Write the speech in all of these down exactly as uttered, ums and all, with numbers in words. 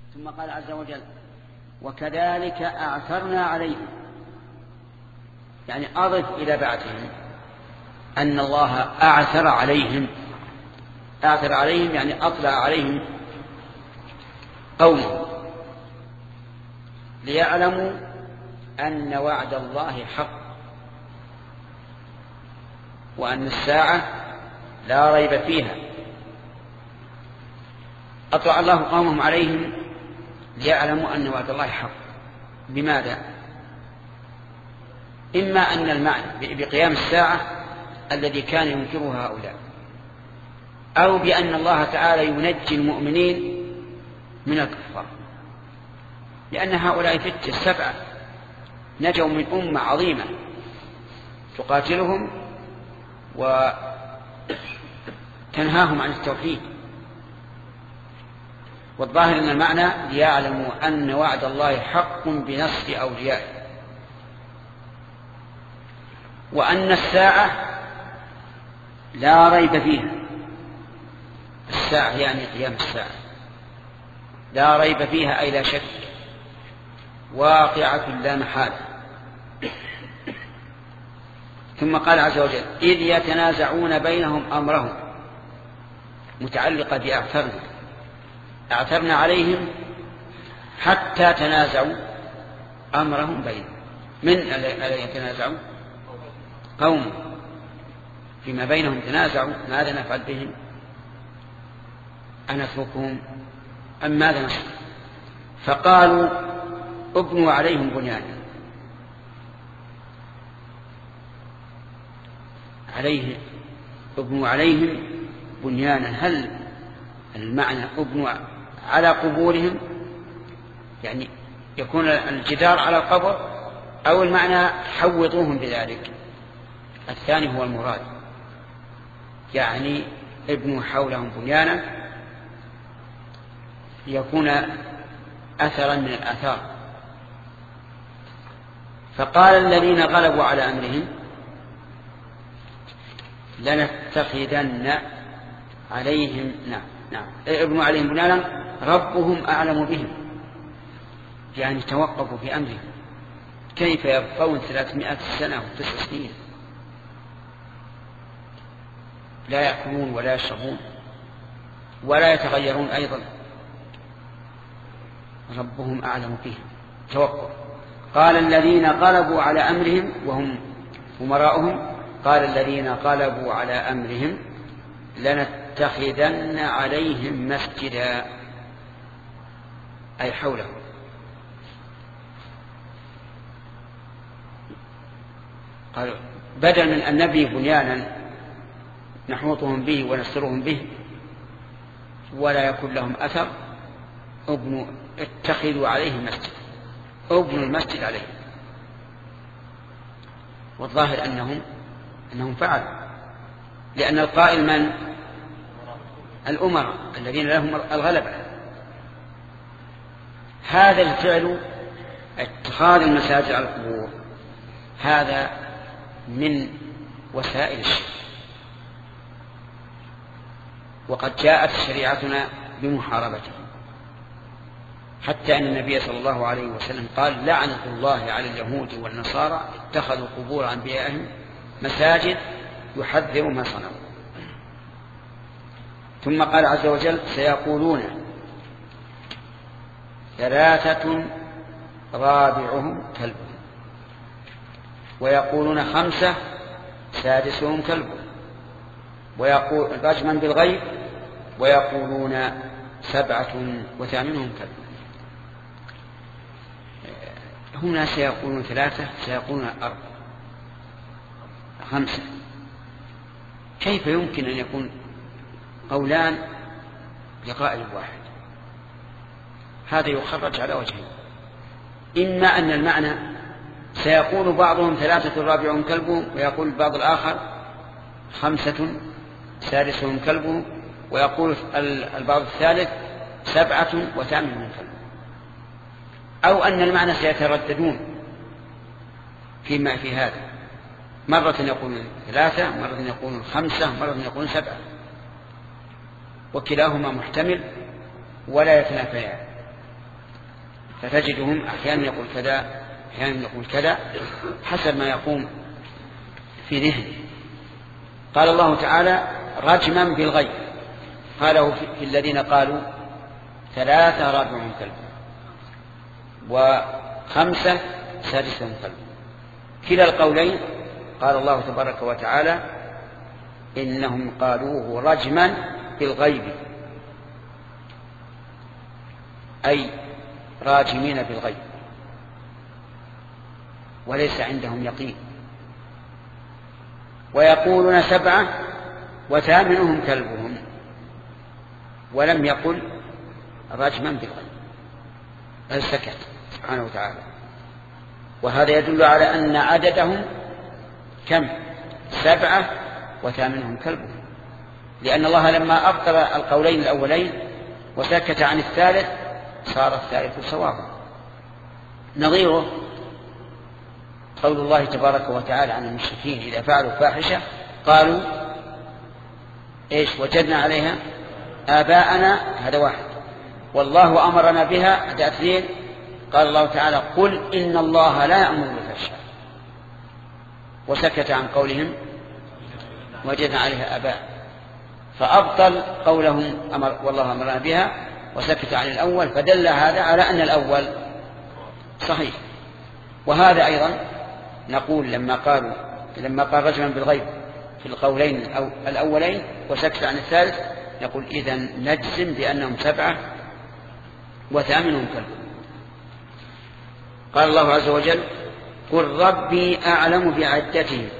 ثم قال عز وجل وكذلك أعثرنا عليهم، يعني أضف إلى بعدهم أن الله أعثر عليهم. أعثر عليهم يعني أطلع عليهم قومه ليعلموا أن وعد الله حق وأن الساعة لا ريب فيها. أطلع الله قومهم عليهم ليعلموا أن وعد الله حق. بماذا؟ إما أن المعنى بقيام الساعة الذي كان ينكره هؤلاء، أو بأن الله تعالى ينجي المؤمنين من الكفار، لأن هؤلاء فتة سبعة نجوا من أمة عظيمة تقاتلهم وتنهاهم عن التوحيد. والظاهر أن المعنى ليعلموا أن وعد الله حق بنصر أوليائه، وأن الساعة لا ريب فيها. الساعة يعني قيام الساعة لا ريب فيها أي لا شك، واقعة لا محالة. ثم قال عز وجل إذ يتنازعون بينهم أمرهم، متعلقة بأعثرنا. أعثرنا عليهم حتى تنازعوا أمرهم بينهم. من الذي يتنازعوا؟ قوم فيما بينهم تنازعوا ماذا نفعل بهم، أنتركهم أم ماذا نصنع؟ فقالوا ابنوا عليهم بنيانا. عليه ابنوا عليهم بنيانا، هل المعنى ابنوا على قبورهم يعني يكون الجدار على القبر، أو المعنى حوطوهم بذلك؟ الثاني هو المراد، يعني ابنوا حولهم بنيانا ليكون أثرا من الآثار. فقال الذين غلبوا على أمرهم لنتخذن عليهم نعم نعم ابنوا عليهم بنيانا ربهم أعلم بهم، يعني توقفوا في أمرهم. كيف يبقون ثلاثمائة سنة وتسع سنين لا يأكلون ولا يشربون ولا يتغيرون أيضا؟ ربهم أعلم بهم. توقف. قال الذين غلبوا على أمرهم وهم أمراؤهم، قال الذين غلبوا على أمرهم لنتخذن عليهم مسجدا، أي حولهم. قال بدل من أن نبني بنيانا نحوطهم به ونسترهم به ولا يكون لهم أثر، ابنوا اتخذوا عليه مسجد، ابنوا المسجد عليه. والظاهر أنهم أنهم فعلوا، لأن القائل من؟ الأمراء الذين لهم الغلبة. هذا الفعل اتخاذ المساجد على القبور هذا من وسائل الشرك، وقد جاءت شريعتنا بمحاربته، حتى أن النبي صلى الله عليه وسلم قال لعنة الله على اليهود والنصارى اتخذوا قبور أنبيائهم مساجد يحذر ما صنعوا. ثم قال عز وجل سيقولون ثلاثة رابعهم كلبهم، ويقولون خمسة سادسهم كلبهم، ويقول رجما بالغيب، ويقولون سبعة وثامنهم كلبهم. هنا سيقولون ثلاثة، سيقولون أربعة، خمسة. كيف يمكن أن يكون قولان لقائل واحد؟ هذا يخرج على وجهين. إما أن المعنى سيقول بعضهم ثلاثة رابعهم كلبهم، ويقول البعض الآخر خمسة سادسهم كلبهم، ويقول البعض الثالث سبعة وثامنهم كلبهم. أو أن المعنى سيترددون فيما في هذا، مرة يقولون ثلاثة، مرة يقولون خمسة، مرة يقولون سبعة، وكلاهما محتمل ولا يتنافيان. فتجدهم أحيانا يقول كذا أحيانا يقول كذا حسب ما يقوم في ذهنه. قال الله تعالى رجما بالغيب، قاله في الذين قالوا ثلاثة رابعهم كلب وخمسة سادسهم كلب. كلا القولين قال الله تبارك وتعالى إنهم قالوه رجما بالغيب، أي راجمين بالغيب وليس عندهم يقين. ويقولون سبعة وثامنهم كلبهم، ولم يقل رجما بالغيب بل سكت سبحانه وتعالى. وهذا يدل على أن عددهم كم؟ سبعة وثامنهم كلبهم، لأن الله لما أبطل القولين الأولين وسكت عن الثالث صار الثالث صوابا. نظيره قول الله تبارك وتعالى عن المشركين إذا فعلوا فاحشة قالوا إيش؟ وجدنا عليها آباءنا، هذا واحد، والله أمرنا بها، هذا اثنين. قال الله تعالى قل إن الله لا يأمر بالفحشاء، وسكت عن قولهم وجدنا عليها آباء، فأبطل قولهم أمر والله أمرنا بها وسكت عن الأول، فدل هذا على أن الأول صحيح. وهذا أيضا نقول لما قالوا لما قال رجما بالغيب في القولين الأولين وسكت عن الثالث نقول إذن نجزم بأنهم سبعة وثامنهم كلب. قال الله عز وجل قل ربي أعلم بعدتهم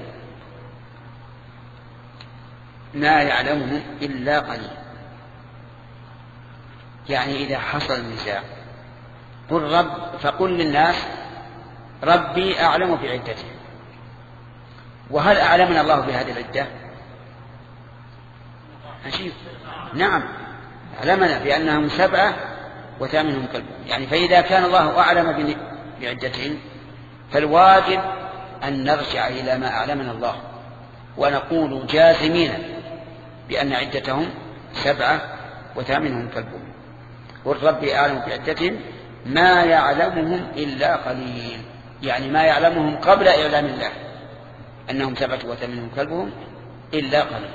ما يعلمهم إلا قليل. يعني إذا حصل النزاع قل رب فقل للناس ربي أعلم بعدتهم. وهل أعلمنا الله بهذه العدة؟ عجيب. نعم أعلمنا بأنهم سبعة وثامنهم كلبهم. يعني فإذا كان الله أعلم بعدتهم فالواجب أن نرجع إلى ما أعلمنا الله ونقول جازمين بأن عدتهم سبعة وثامنهم كلبهم. قل ربي أعلم بعدتهم ما يعلمهم إلا قليل، يعني ما يعلمهم قبل إعلام الله أنهم سبعة وثامنهم كلبهم إلا قليل.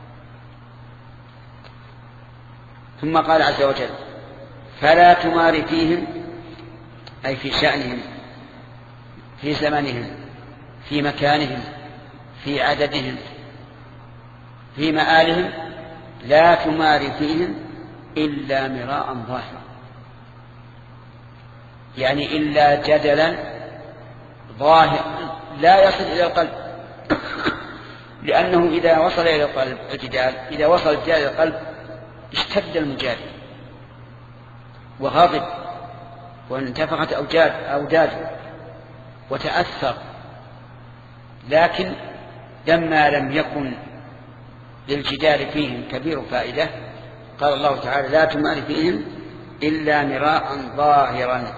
ثم قال عز وجل فلا تمار فيهم، أي في شأنهم، في زمنهم، في مكانهم، في عددهم، في مآلهم، لا تمار فيهم إلا مراء ظاهرا، يعني إلا جدلا ظاهرا لا يصل إلى القلب، لأنه إذا وصل إلى القلب الجدال إذا وصل الجدال إلى القلب اشتد المجادل وغضب وانتفخت أوجاد أوداده وتأثر. لكن لما لم يكن للجدال فيهم كبير فائدة قال الله تعالى لا تمار فيهم إلا مراء ظاهرا،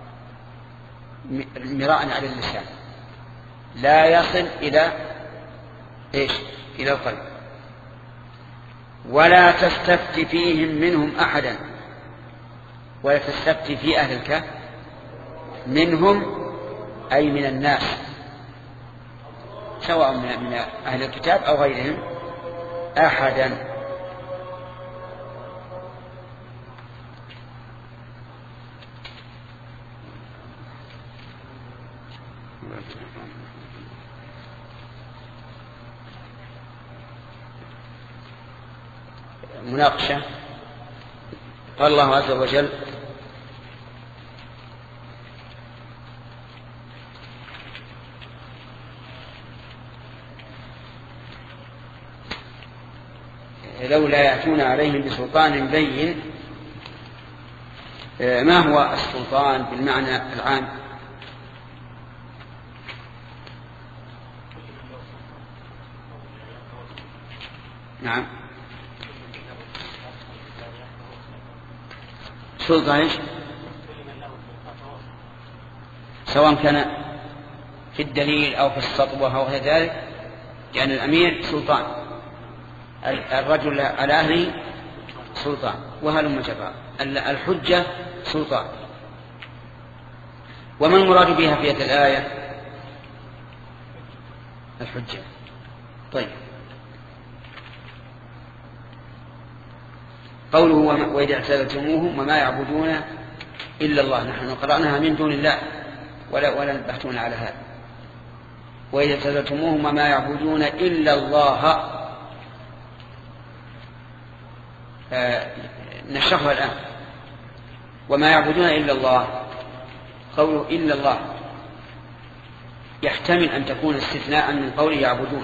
مراء على اللسان لا يصل إلى إيش؟ إلى القلب. ولا تستفت فيهم منهم أحدا، ولا تستفت في أهل الكهف منهم أي من الناس سواء من أهل الكتاب أو غيرهم أحدا. مناقشة. قال الله عز وجل لولا يأتون عليهم بسلطان بين. ما هو السلطان بالمعنى العام؟ نعم سلطة إيش؟ سواء كان في الدليل أو في السطوة أو غير ذلك، يعني الأمير سلطان، الرجل على أهله سلطان، وهلم جرا، الحجة سلطان. وما المراد بها في هذه الآية؟ الحجة. طيب، قوله وإذا اعتزلتموهم وما يعبدون إلا الله، نحن قرأناها من دون الله ولا ولا نبحثون على هذا. وإذا اعتزلتموهم وما يعبدون إلا الله، آه نشرحها الآن. وما يعبدون إلا الله، قوله إلا الله يحتمل أن تكون استثناء من قوله يعبدون،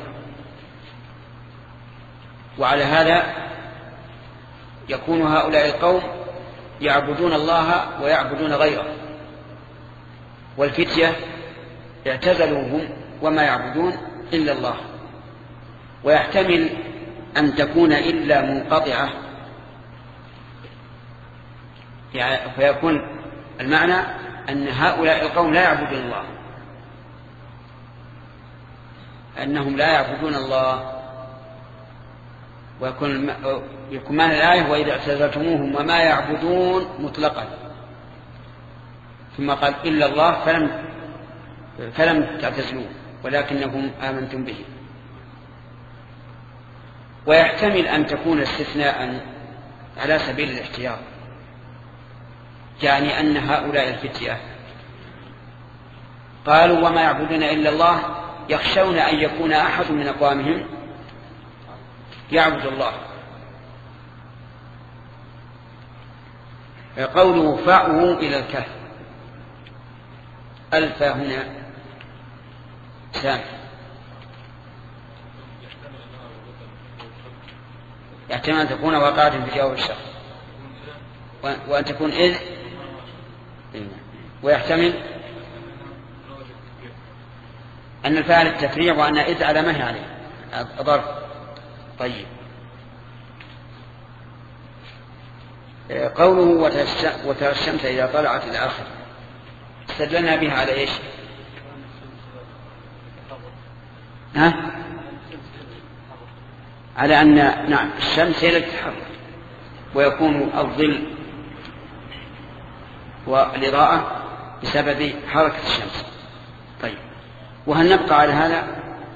وعلى هذا يكون هؤلاء القوم يعبدون الله ويعبدون غيره، والفتية اعتزلوهم وما يعبدون إلا الله. ويحتمل أن تكون إلا منقطعة، يعني فيكون المعنى أن هؤلاء القوم لا يعبدون الله، أنهم لا يعبدون الله. ويكون يكون معنى الآية وإذا اعتزلتموهم وما يعبدون مطلقا، ثم قال إلا الله فلم فلم تعتزلوه ولكنكم آمنتم به. ويحتمل أن تكون استثناء على سبيل الاحتياط، يعني أن هؤلاء الفتية قالوا وما يعبدون إلا الله يخشون أن يكون أحد من أقوامهم يعبد الله. قوله فأووا إلى الكهف، ألف هنا سام يحتمل أن تكون واقعة في جواب الشخص، وأن تكون إذ، ويحتمل أن الفاعل التفريع وأن إذ على ما هي عليه ظرف. طيب، قوله وترى الشمس إذا طلعت إلى آخر، استدلنا بها على إيش؟ ها؟ على أن نعم الشمس هي التي تتحرك، ويكون الظل والإضاءة بسبب حركة الشمس. طيب، وهل نبقى على هذا؟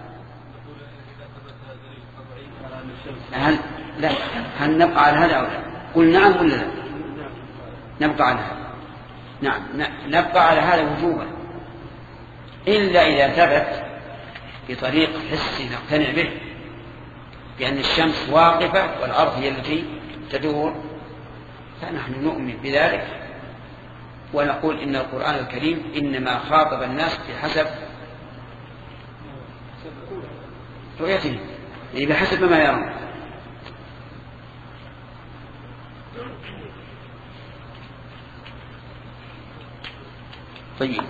هل لا هل نبقى على هذا أو لا؟ قل نعم ولا لا؟ نبقى على هذا. نعم نبقى على هذا وجوبا، إلا إذا ثبت بطريق حسي نقتنع به بأن الشمس واقفة والأرض هي التي تدور، فنحن نؤمن بذلك ونقول إن القرآن الكريم إنما خاطب الناس بحسب رؤيتهم، يعني بحسب ما يرون. طيب،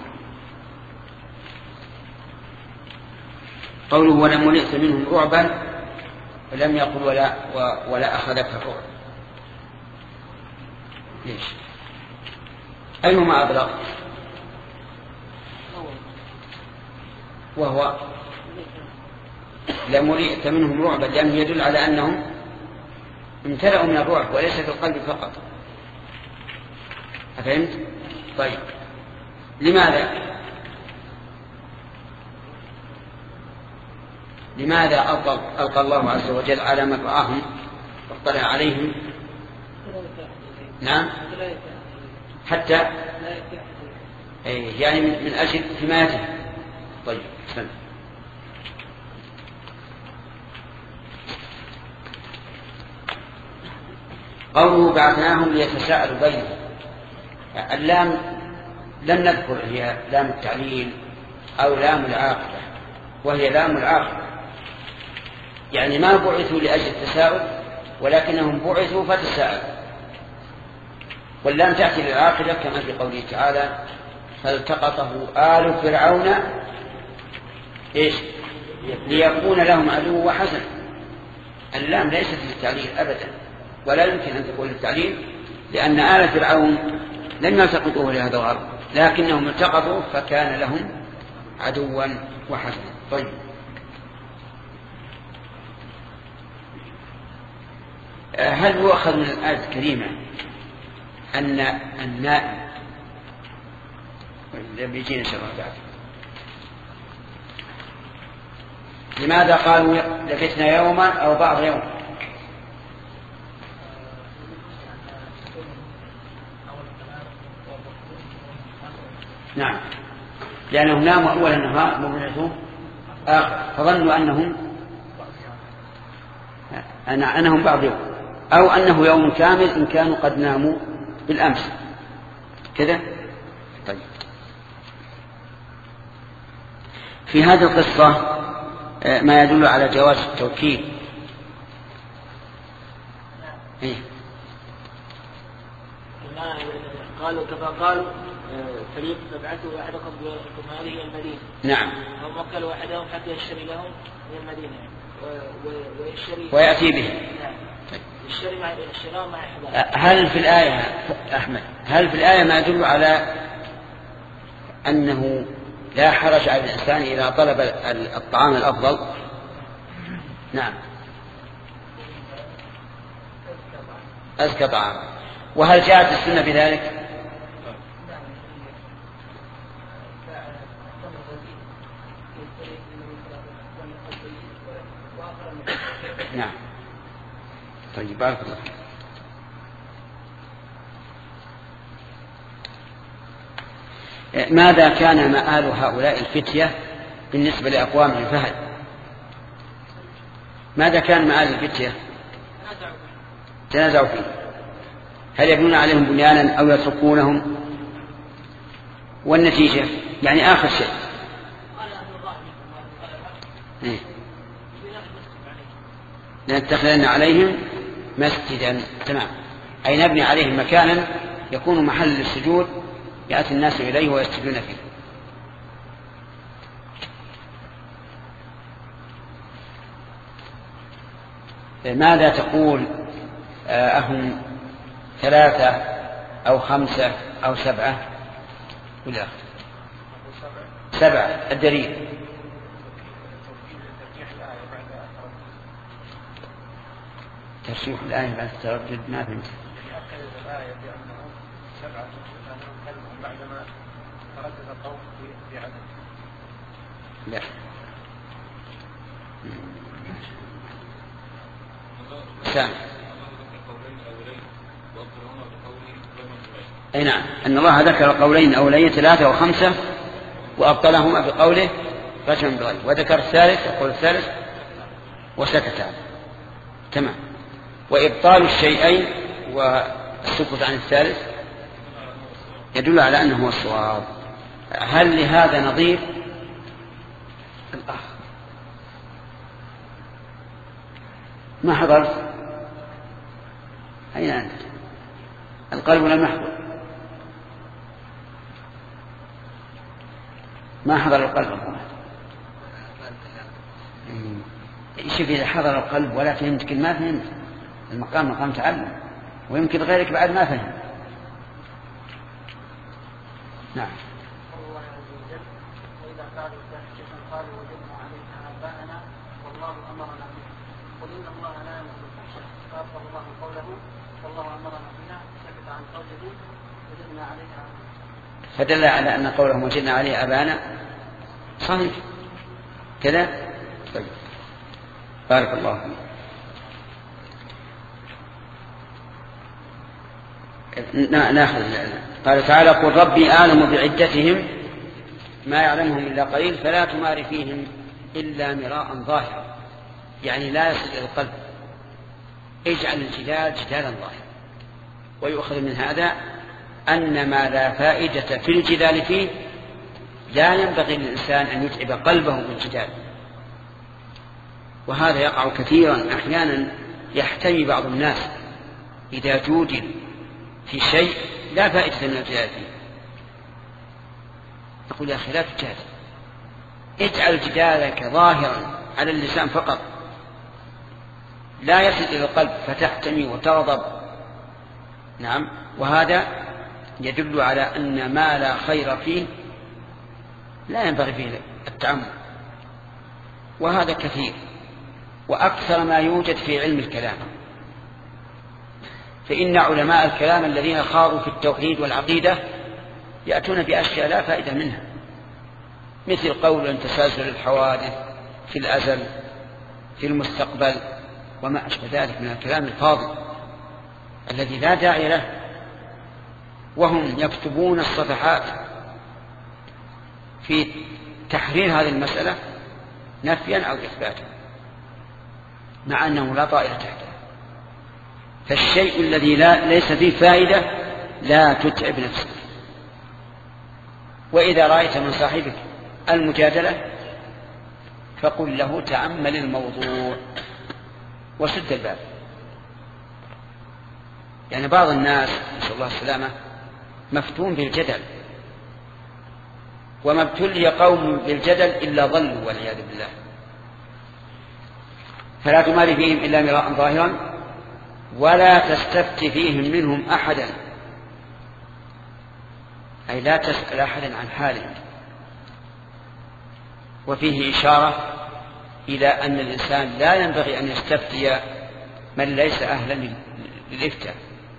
قوله ولم ملئت منهم رعبا، ولم يقل ولا, ولا أخذك الرعب. ليش؟ أيهما أبلغ؟ وهو لم ملئت منهم رعبا، لأنه يدل على أنهم امتلأوا من الرعب وليس في القلب فقط. أفهمت؟ طيب، لماذا لماذا ألقى الله عز وجل على من رآهم واطلع عليهم؟ نعم، حتى يعني من أجل حمايته. طيب، سلام. قوله بعثناهم ليتساءلوا بينهم، اللام لم نذكر هي لام التعليل أو لام العاقبة، وهي لام العاقبة، يعني ما بعثوا لأجل التساؤل ولكنهم بعثوا فتساءلوا. واللام تأتي للعاقبة كما في قوله تعالى فالتقطه آل فرعون إيش؟ ليكون لهم عدو وحزن. اللام ليست للتعليل أبدا، ولا يمكن أن تكون للتعليل، لأن آل فرعون لم يلتقطوه لهذا الغرض، لكنهم التقطوا فكان لهم عدوا وحزنا. طيب، هل يؤخذ من الآية الكريمة أن النائم بيجينا إن شاء الله بعد. لماذا قالوا لبثنا يوما أو بعض يوم؟ نعم، لأنهم ناموا أول النهار وبعثوا آخر، فظنوا أنهم أنهم بعض يوم، أو أنه يوم كامل إن كانوا قد ناموا بالأمس كذا. طيب، في هذه القصة ما يدل على جواز التوكيل. إيه؟ قالوا كما قالوا فريق فابعثوا أحدكم بماله المدينة. نعم. هم وكلوا أحدهم حتى يشتري لهم من المدينة ويشتري ويأتي به. نعم. يشتري مع الشراء مع إحضار. هل في الآية أحمد هل في الآية ما يدل على أنه لا حرج على الإنسان إذا طلب الطعام الأفضل؟ نعم، أزكى طعام. وهل جاءت السنة بذلك؟ نعم. طيب، بارك الله. ماذا كان مآل هؤلاء الفتية بالنسبة لأقوام الفهد؟ ماذا كان مآل الفتية؟ تنازعوا فيه. هل يبنون عليهم بنيانا أو يتركونهم؟ والنتيجة يعني آخر شيء إيه؟ لنتخذن عليهم مسجدا. تمام، أي نبني عليهم مكانا يكون محل للسجود يأتي الناس إليه ويسجدون فيه. ماذا تقول أهم ثلاثة أو خمسة أو سبعة؟ ولا سبعة الدليل؟ ترشيح الآية بعد التردد ما فهمت. الآية بأنه سبعة كلمهم بعدما تردد القول في عدد. لا. سامع. أي نعم، أن الله ذكر قولين أولين ثلاثة وخمسة وأبطلهما بقوله رجما بغير، وذكر الثالث القول الثالث وسكت عنه. تمام. وإبطال الشيئين والسكوت عن الثالث يدل على أنه هو الصواب. هل لهذا نظير؟ الأخ ما حضرت؟ أين أنت؟ القلب لم يحضر، ما حضر القلب. شوف، إذا حضر القلب ولا فهمت كل ما فهمت، المقام مقام تعلم، ويمكن غيرك بعد ما فهم. نعم. الله عز وجل وإذا قالوا فاحشة قالوا وجدنا عليها آباءنا والله أمرنا بها قل إن الله لا يأمر بالفحشاء فأبطل الله قوله والله أمرنا بها سكت عن قوله وجدنا عليها. فدل على أن قوله وجدنا عليه آباءنا صحيح كذا. طيب، بارك الله فيك. ناخذ. قال تعالى قل ربي أعلم بعدتهم ما يعلمهم إلا قليل فلا تمار فيهم إلا مراء ظاهرا، يعني لا يصل إلى القلب. اجعل الجدال جدالا ظاهرا. ويؤخذ من هذا أن ما لا فائدة في الجدال فيه لا ينبغي للإنسان أن يتعب قلبه بالجدال، وهذا يقع كثيرا. أحيانا يحتمي بعض الناس إذا جودل في شيء لا فائدة من الجدال فيه، يقول يا أخي لا تجادل، اجعل جدالك ظاهرا على اللسان فقط، لا يصل إلى القلب فتحتمي وتغضب. نعم، وهذا يدل على أن ما لا خير فيه لا ينبغي فيه التعمد، وهذا كثير وأكثر ما يوجد في علم الكلام. فإن علماء الكلام الذين خاضوا في التوحيد والعقيدة يأتون بأشياء لا فائدة منها، مثل قول أن تسلسل الحوادث في الأزل في المستقبل وما أشبه ذلك من الكلام الفاضل الذي لا داعي له، وهم يكتبون الصفحات في تحرير هذه المسألة نفيا أو إثباتا، مع أنه لا طائل تحته. فالشيء الذي لا ليس فيه فائدة لا تتعب نفسك. وإذا رأيت من صاحبك المجادلة فقل له تأمل الموضوع وسد الباب. يعني بعض الناس نسأل الله السلامة مفتون بالجدل، وما ابتلي قوم بالجدل إلا ضلوا والعياذ بالله. فلا تماري فيهم إلا مراء ظاهرا ولا تستفت فيهم منهم أحدا، أي لا تسأل أحدا عن حاله. وفيه إشارة إلى أن الإنسان لا ينبغي أن يستفتي من ليس أهلا للإفتاء،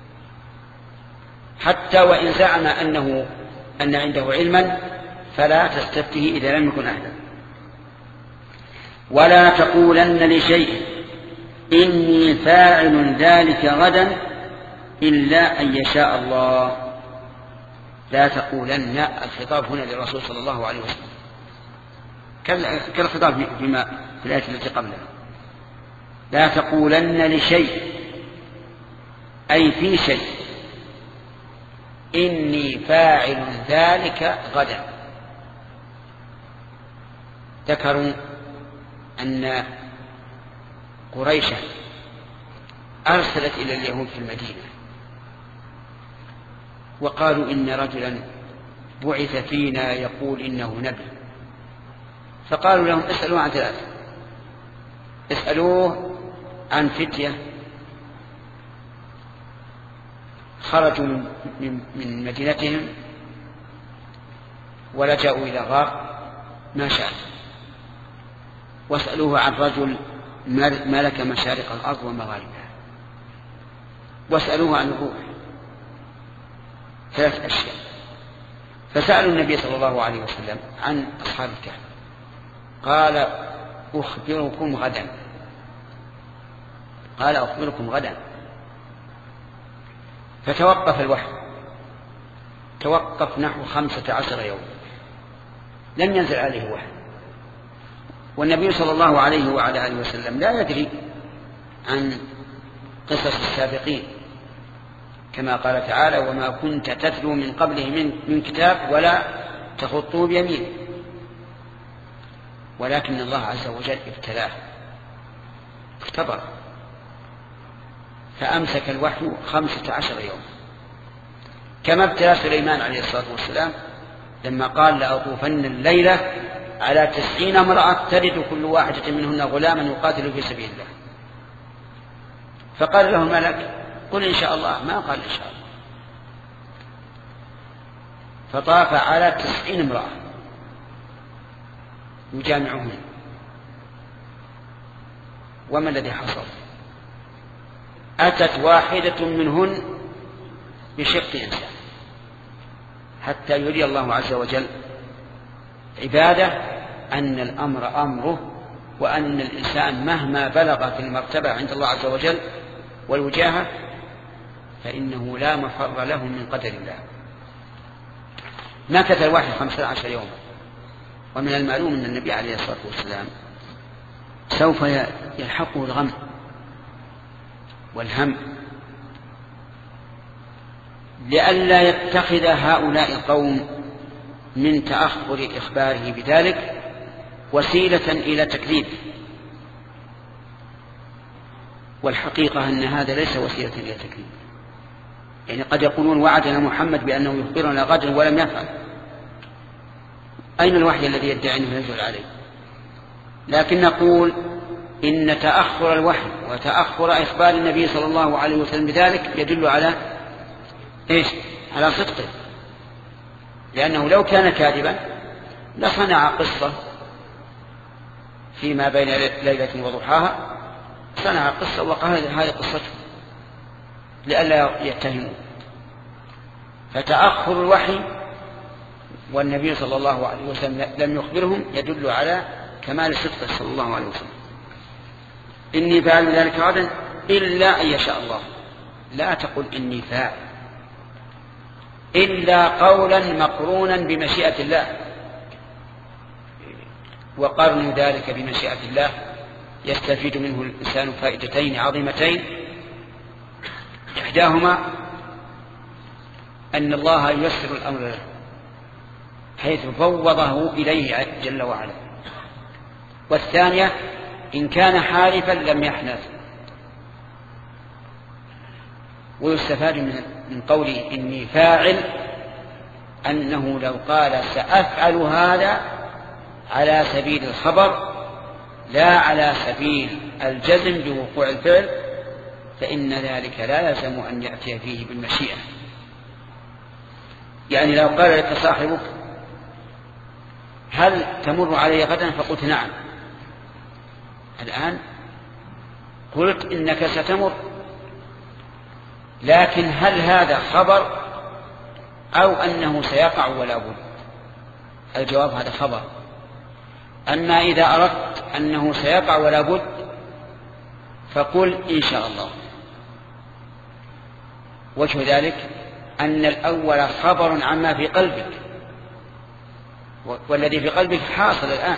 حتى وإن زعم أنه أن عنده علما فلا تستفته إذا لم يكن أهلا. ولا تقولن لشيء إني فاعل ذلك غدا إلا أن يشاء الله. لا تقولن، الخطاب هنا للرسول صلى الله عليه وسلم كالخطاب فيما في الآية التي قبلها. لا تقولن لشيء أي في شيء إني فاعل ذلك غدا. ذكروا أن قريشا أرسلت إلى اليهود في المدينة وقالوا إن رجلا بعث فينا يقول إنه نبي، فقالوا لهم اسألوا عن ثلاثة، اسألوه عن فتية خرجوا من مدينتهم ولجأوا إلى غار ما شاء، واسألوه عن رجل ملك مشارق الأرض ومغاربها، واسألوه عن الروح. ثلاث أشياء. فسألوا النبي صلى الله عليه وسلم عن أصحاب الكهف، قال أخبركم غدا. قال أخبركم غدا. فتوقف الوحي، توقف نحو خمسة عشر يوم لم ينزل عليه وحي، والنبي صلى الله عليه وعلى آله وسلم لا يدري عن قصص السابقين، كما قال تعالى وما كنت تتلو من قبله من, من كتاب ولا تخطه بيمين. ولكن الله عز وجل ابتلاه اختبر، فأمسك الوحي خمسة عشر يوم، كما ابتلى سليمان عليه الصلاة والسلام لما قال لأطوفن الليلة على تسعين امرأة تلد كل واحدة منهن غلاما يقاتل في سبيل الله. فقال له الملك قل إن شاء الله، ما قال إن شاء الله. فطاف على تسعين امرأة يجامعهن. وما الذي حصل؟ أتت واحدة منهن بشق إنسان، حتى يري الله عز وجل عباده أن الأمر أمره، وأن الإنسان مهما بلغ في المرتبة عند الله عز وجل والوجاهة فإنه لا مفر له من قدر الله. مكث الوحي خمسة عشر يوما. ومن المعلوم أن النبي عليه الصلاة والسلام سوف يلحقه الغم والهم، لئلا يتخذ هؤلاء القوم من تأخر إخباره بذلك وسيلة إلى تكذيب. والحقيقة أن هذا ليس وسيلة إلى تكذيب، يعني قد يقولون وعدنا محمد بأنه يخبرنا غدا ولم يفعل. أين الوحي الذي يدعي أنه ينزل عليه؟ لكن نقول إن تأخر الوحي وتأخر إخبار النبي صلى الله عليه وسلم بذلك يدل على إيش؟ على صدقه، لأنه لو كان كاذبا لصنع قصة فيما بين ليلة وضحاها، صنع قصة وقال هذه قصته لئلا يتهموا. فتأخر الوحي والنبي صلى الله عليه وسلم لم يخبرهم يدل على كمال صدقه صلى الله عليه وسلم. إني فاعل ذلك غدا إلا أن يشاء الله. لا تقل إني فاعل إلا قولا مقرونا بمشيئة الله، وقرن ذلك بمشيئة الله يستفيد منه الإنسان فائدتين عظيمتين. إحداهما أن الله ييسر الأمر له حيث فوضه إليه جل وعلا، والثانية إن كان حالفا لم يحنث. ويستفاد من قوله إني فاعل أنه لو قال سأفعل هذا على سبيل الخبر لا على سبيل الجزم بوقوع الفعل فإن ذلك لا يلزم أن يأتي فيه بالمشيئة. يعني لو قال لك صاحبك هل تمر علي غدا فقلت نعم، الآن قلت إنك ستمر، لكن هل هذا خبر أو أنه سيقع ولا بد؟ الجواب هذا خبر. أما إذا أردت أنه سيقع ولا بد فقل إن شاء الله. وجه ذلك أن الأول خبر عما في قلبك، والذي في قلبك حاصل الآن.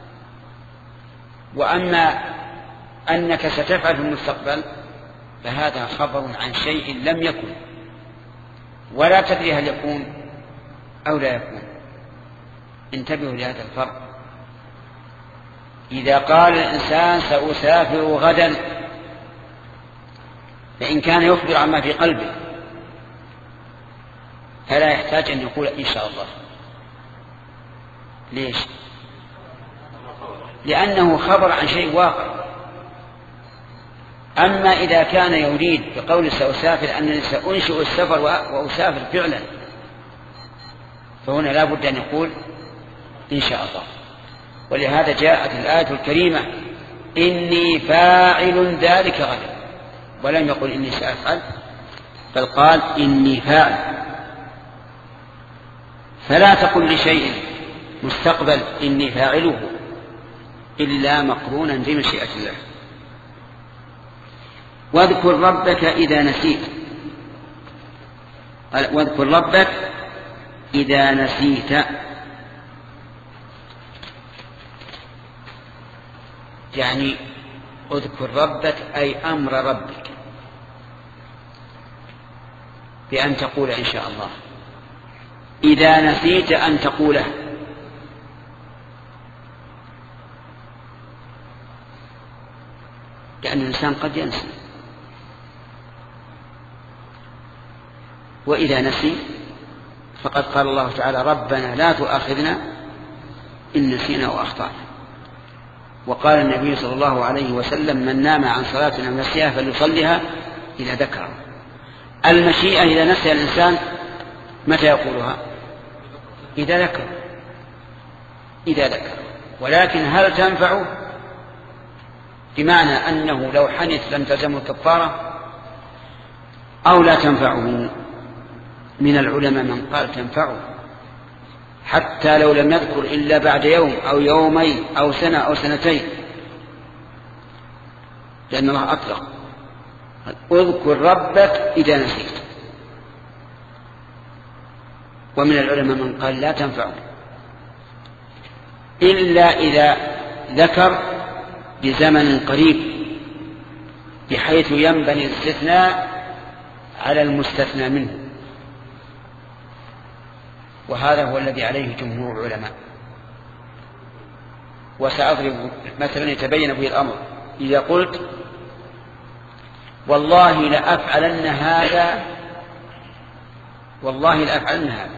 وأما أنك ستفعل في المستقبل فهذا خبر عن شيء لم يكن ولا تدري هل يكون أو لا يكون. انتبهوا لهذا الفرق. إذا قال الإنسان سأسافر غدا فإن كان يخبر عما في قلبه فلا يحتاج أن يقول إن شاء الله. ليش؟ لأنه خبر عن شيء واقع. أما إذا كان يريد بقول سأسافر أنني سأنشئ السفر وأسافر فعلا فهنا لا بد أن يقول إن شاء الله. ولهذا جاءت الآية الكريمة إني فاعل ذلك غدا، ولم يقل إني سأفعل بل قال إني فاعل. فلا تقل لشيء مستقبل إني فاعله إلا مقرونا بمشيئة الله. واذكر ربك إذا نسيت. واذكر ربك إذا نسيت يعني اذكر ربك أي أمر ربك بأن تقول إن شاء الله. إذا نسيت أن تقوله، لأن الإنسان قد ينسي، وإذا نسي فقد قال الله تعالى ربنا لا تؤاخذنا إن نسينا وأخطأنا. وقال النبي صلى الله عليه وسلم من نام عن صلاة أو نسيها فليصليها إذا ذكر. المشيئة إذا نسي الإنسان متى يقولها؟ إذا ذكر إذا ذكر ولكن هل تنفعه؟ بمعنى أنه لو حنث لم تلزمه الكفارة أو لا تنفعه. من العلماء من قال تنفعه حتى لو لم يذكر إلا بعد يوم أو يومين أو سنة أو سنتين، لأن الله أطلق اذكر ربك إذا نسيت. ومن العلماء من قال لا تنفعه إلا إذا ذكر بزمن قريب بحيث ينبني الاستثناء على المستثنى منه، وهذا هو الذي عليه جمهور العلماء. وسأضرب مثلا يتبين به الأمر. إذا قلت والله لأفعلن هذا والله لأفعلن هذا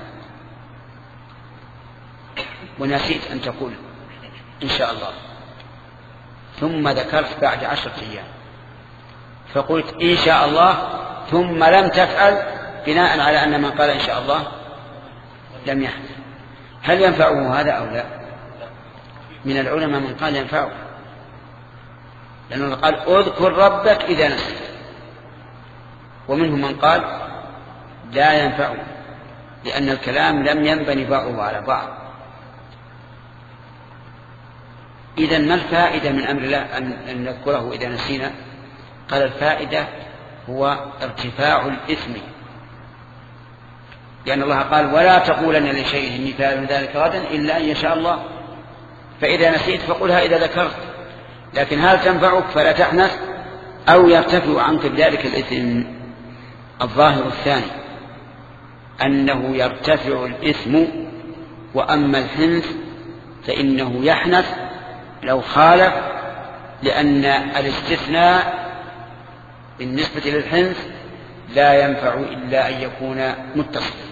ونسيت أن تقول إن شاء الله، ثم ذكرت بعد عشرة أيام فقلت إن شاء الله ثم لم تفعل بناء على أن من قال إن شاء الله لم يحدث، هل ينفعه هذا أو لا؟ من العلماء من قال ينفعه، لأنه قال اذكر ربك إذا نسيت، ومنهم من قال لا ينفعه لأن الكلام لم ينبني بعضه على بعض. إذن ما الفائدة من أمر الله أن نذكره إذا نسينا؟ قال الفائدة هو ارتفاع الإثم، لأن الله قال ولا تقولن لشيء إني فاعل ذلك غدا إلا أن يشاء الله. فإذا نسيت فقلها إذا ذكرت، لكن هل تنفعك فلا تحنث أو يرتفع عنك بذلك الإثم؟ الظاهر الثاني أنه يرتفع الإثم، وأما الحنث فإنه يحنث لو خالف، لأن الاستثناء بالنسبة للحنث لا ينفع إلا أن يكون متصلا.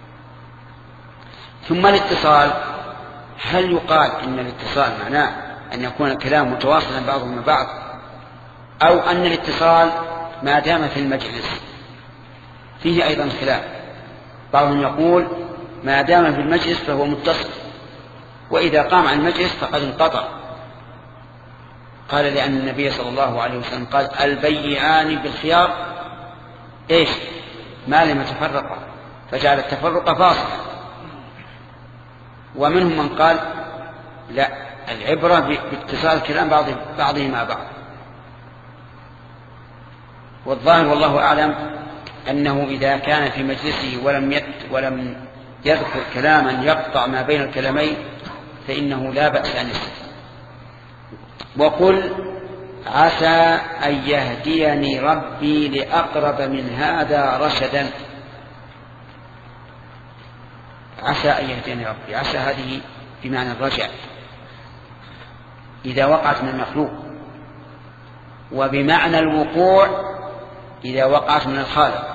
ثم الاتصال، هل يقال إن الاتصال معناه أن يكون الكلام متواصلا بعضهم مع بعض، أو أن الاتصال ما دام في المجلس؟ فيه أيضا خلاف. بعضهم يقول ما دام في المجلس فهو متصل، وإذا قام عن المجلس فقد انقطع. قال لأن النبي صلى الله عليه وسلم قال البيعان بالخيار إيش ما لم يتفرقا، فجعل التفرق فاصلا. ومنهم من قال لا، العبرة باتصال الكلام بعضه مع بعض. والظاهر والله أعلم أنه إذا كان في مجلسه ولم يت ولم يذكر كلاما يقطع ما بين الكلامين فإنه لا بأس أن يستثنى. وقل عسى أن يهديني ربي لأقرب من هذا رشدا. عسى أن يهديني ربي، عسى هذه بمعنى الرجاء إذا وقعت من المخلوق، وبمعنى الوقوع إذا وقعت من الخالق.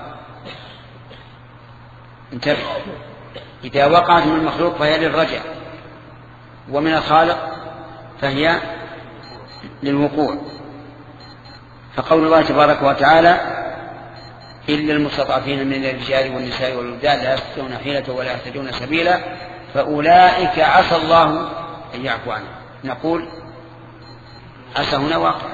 انتبه، إذا وقعت من المخلوق فهي للرجاء، ومن الخالق فهي للوقوع. فقول الله تبارك وتعالى إلا المستضعفين من الرجال والنساء والولدان لا يستطيعون حيلة ولا يهتدون سبيلا فأولئك عسى الله أن يعفو عنهم. نقول عسى هنا واقع.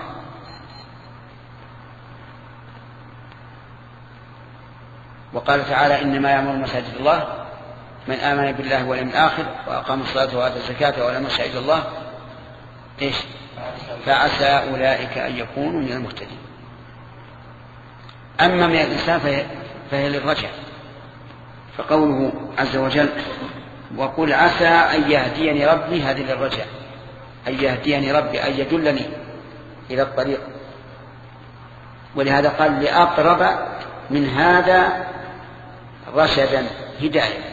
وقال تعالى إنما يعمر مساجد الله من آمن بالله واليوم الآخر وأقام الصلاة وآتى الزكاة ولم يخش إلا الله إيش فعسى أولئك أن يكونوا من المهتدين. أما من الإنسان فهي, فهي للرجاء. فقوله عز وجل وقل عسى أن يهديني ربي، هذه للرجاء، أن يهديني ربي أن يدلني إلى الطريق. ولهذا قال لأقرب من هذا رشدا هداية.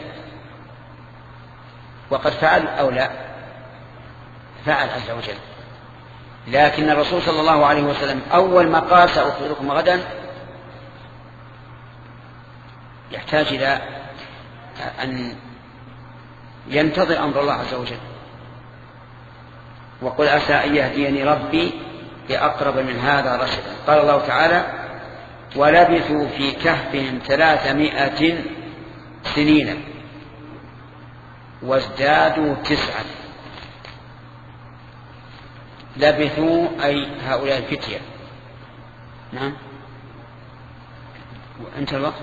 وقد فعل أو لا فعل عز وجل، لكن الرسول صلى الله عليه وسلم أول ما قال سأخبركم غدا يحتاج إلى أن ينتظر أمر الله عز وجل. وقل عسى أن يهديني ربي لأقرب من هذا رشدا. قال الله تعالى ولبثوا في كهفهم ثلاثمائة سنين وازدادوا تسعا. لبثوا أي هؤلاء الفتية. نعم وأنت الوقت.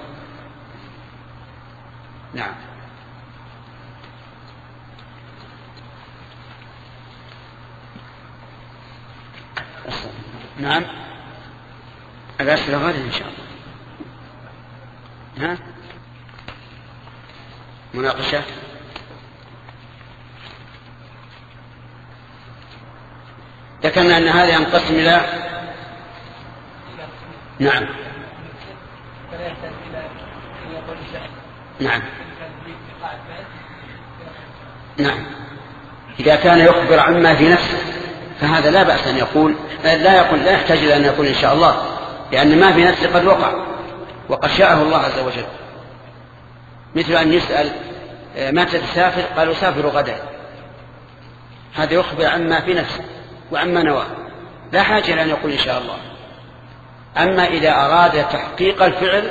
نعم نعم الأسئلة غدا إن شاء الله. ها مناقشة. ذكرنا أن هذا ينقسم إلى نعم نعم نعم إذا كان يخبر عما في نفسه فهذا لا بأس أن يقول لا يقول لا يحتاج إلى أن يقول إن شاء الله، لأن ما في نفسه قد وقع وقد شاءه الله عز وجل. مثل أن يسأل متى تسافر؟ قالوا سافر غدا، هذا يخبر عما في نفسه وعما نواه، لا حاجة إلى أن يقول إن شاء الله. أما إذا أراد تحقيق الفعل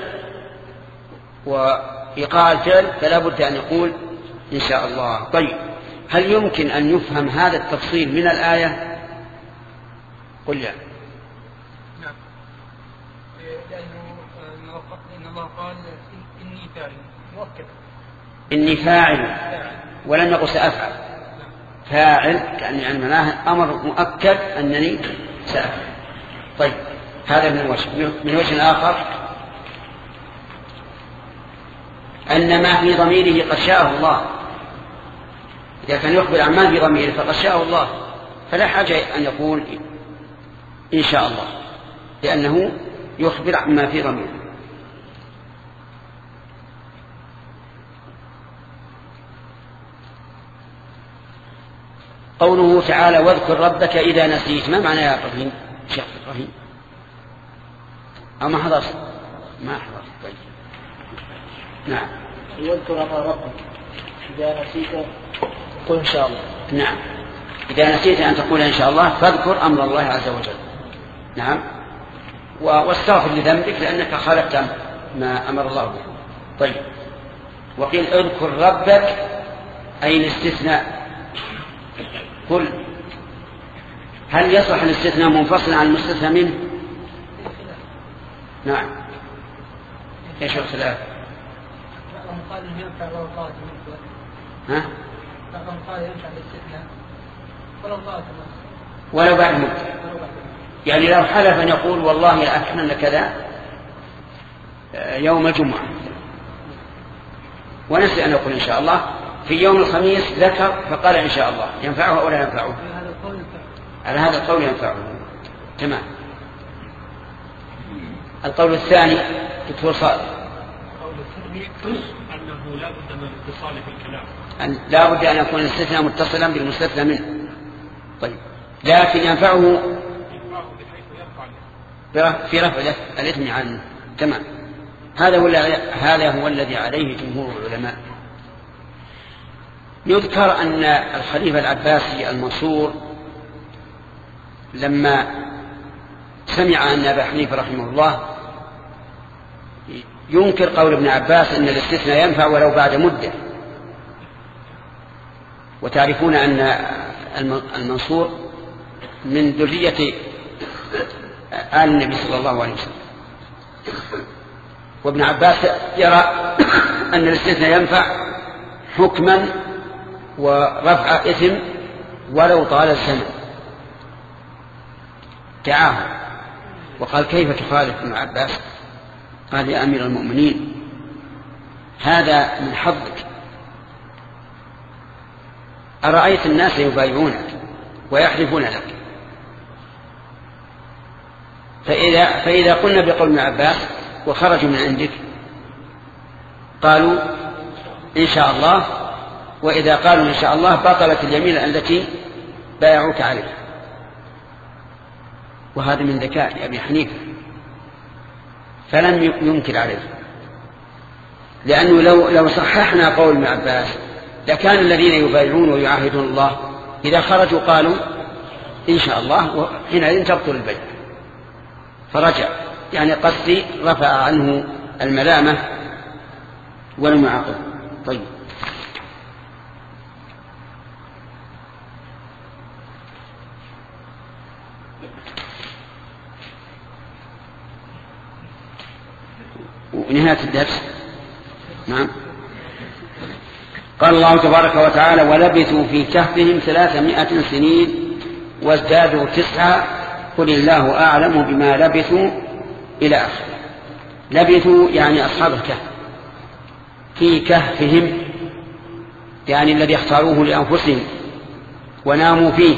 وإيقاع الفعل فلا بد أن يقول إن شاء الله. طيب هل يمكن أن يفهم هذا التفصيل من الآية؟ قل لا. نعم لأنه إن الله قال إني فاعل مؤكد، إني فاعل ولم يقل سأفعل، فاعل يعني يعني معناه أمر مؤكد أنني سأفعل. طيب هذا من وجه. من وجه آخر أن ما في ضميره قد شاءه الله، إذا كان يخبر عن ما في ضميره فقد شاءه الله، فلا حاجة أن يقول إن شاء الله، لأنه يخبر عن ما في ضميره. قوله تعالى واذكر ربك إذا نسيت، ما معنى يا إبراهيم؟ شيخ إبراهيم أو ما حضرت؟ ما حضرت. طيب نعم. واذكر أمر ربك إذا نسيت قل إن شاء الله. نعم، إذا نسيت أن تقول إن شاء الله فاذكر أمر الله عز وجل. نعم، واستغفر لذنبك لأنك خالفت ما أمر الله به. طيب وقيل اذكر ربك أي الاستثناء. قل هل يصح الاستثناء منفصلا عن المستثنى منه؟ نعم. ايش الخلاف؟ بعضهم قال انه ينفع ولو طالت المدة. ها؟ بعضهم قال ينفع الاستثناء ولو طالت المدة. ولو بعد مدة. يعني لو حلف ان يقول والله لأفعلن كذا يوم الجمعة ونسي ان يقول ان شاء الله، في يوم الخميس ذكر فقال إن شاء الله، ينفعه أو لا ينفعه؟ على هذا القول ينفعه. تمام. القول الثاني دكتور صالح. القول الثاني أنه لا بد من الاتصال في الكلام، أن لا بد أن يكون الاستثناء متصلا بالمستثنى منه. طيب لكن ينفعه بحيث يرفع في رفع الإثم عنه. تمام. هذا هو هذا هو الذي عليه جمهور العلماء. يذكر أن الخليفة العباسي المنصور لما سمع أن أبا حنيفة رحمه الله ينكر قول ابن عباس أن الاستثناء ينفع ولو بعد مدة، وتعرفون أن المنصور من ذرية آل النبي صلى الله عليه وسلم، وابن عباس يرى أن الاستثناء ينفع حكما ورفع إثم ولو طال الزمن. دعاه وقال كيف تخالف ابن عباس؟ قال يا أمير المؤمنين هذا من حظك، أرأيت الناس يبايعونك ويحلفون لك، فإذا, فإذا قلنا بقول ابن عباس وخرجوا من عندك قالوا إن شاء الله، وإذا قالوا إن شاء الله بطلت اليمين التي بايعوك عليها. وهذا من ذكاء أبي حنيفة، فلم ينكر عليه، لأنه لو, لو صححنا قول ابن عباس لكان الذين يبايعون ويعاهدون الله إذا خرجوا قالوا إن شاء الله، وحينئذ تبطل البيع. فرجع، يعني قصدي رفع عنه الملامة ولم يعاقبه. طيب ونهاية الدرس. نعم. قال الله تبارك وتعالى ولبثوا في كهفهم ثلاثمائة سنين وازدادوا تسعة قل الله أعلم بما لبثوا إلى آخره. لبثوا يعني أصحاب الكهف في كهفهم، يعني الذي اختاروه لأنفسهم وناموا فيه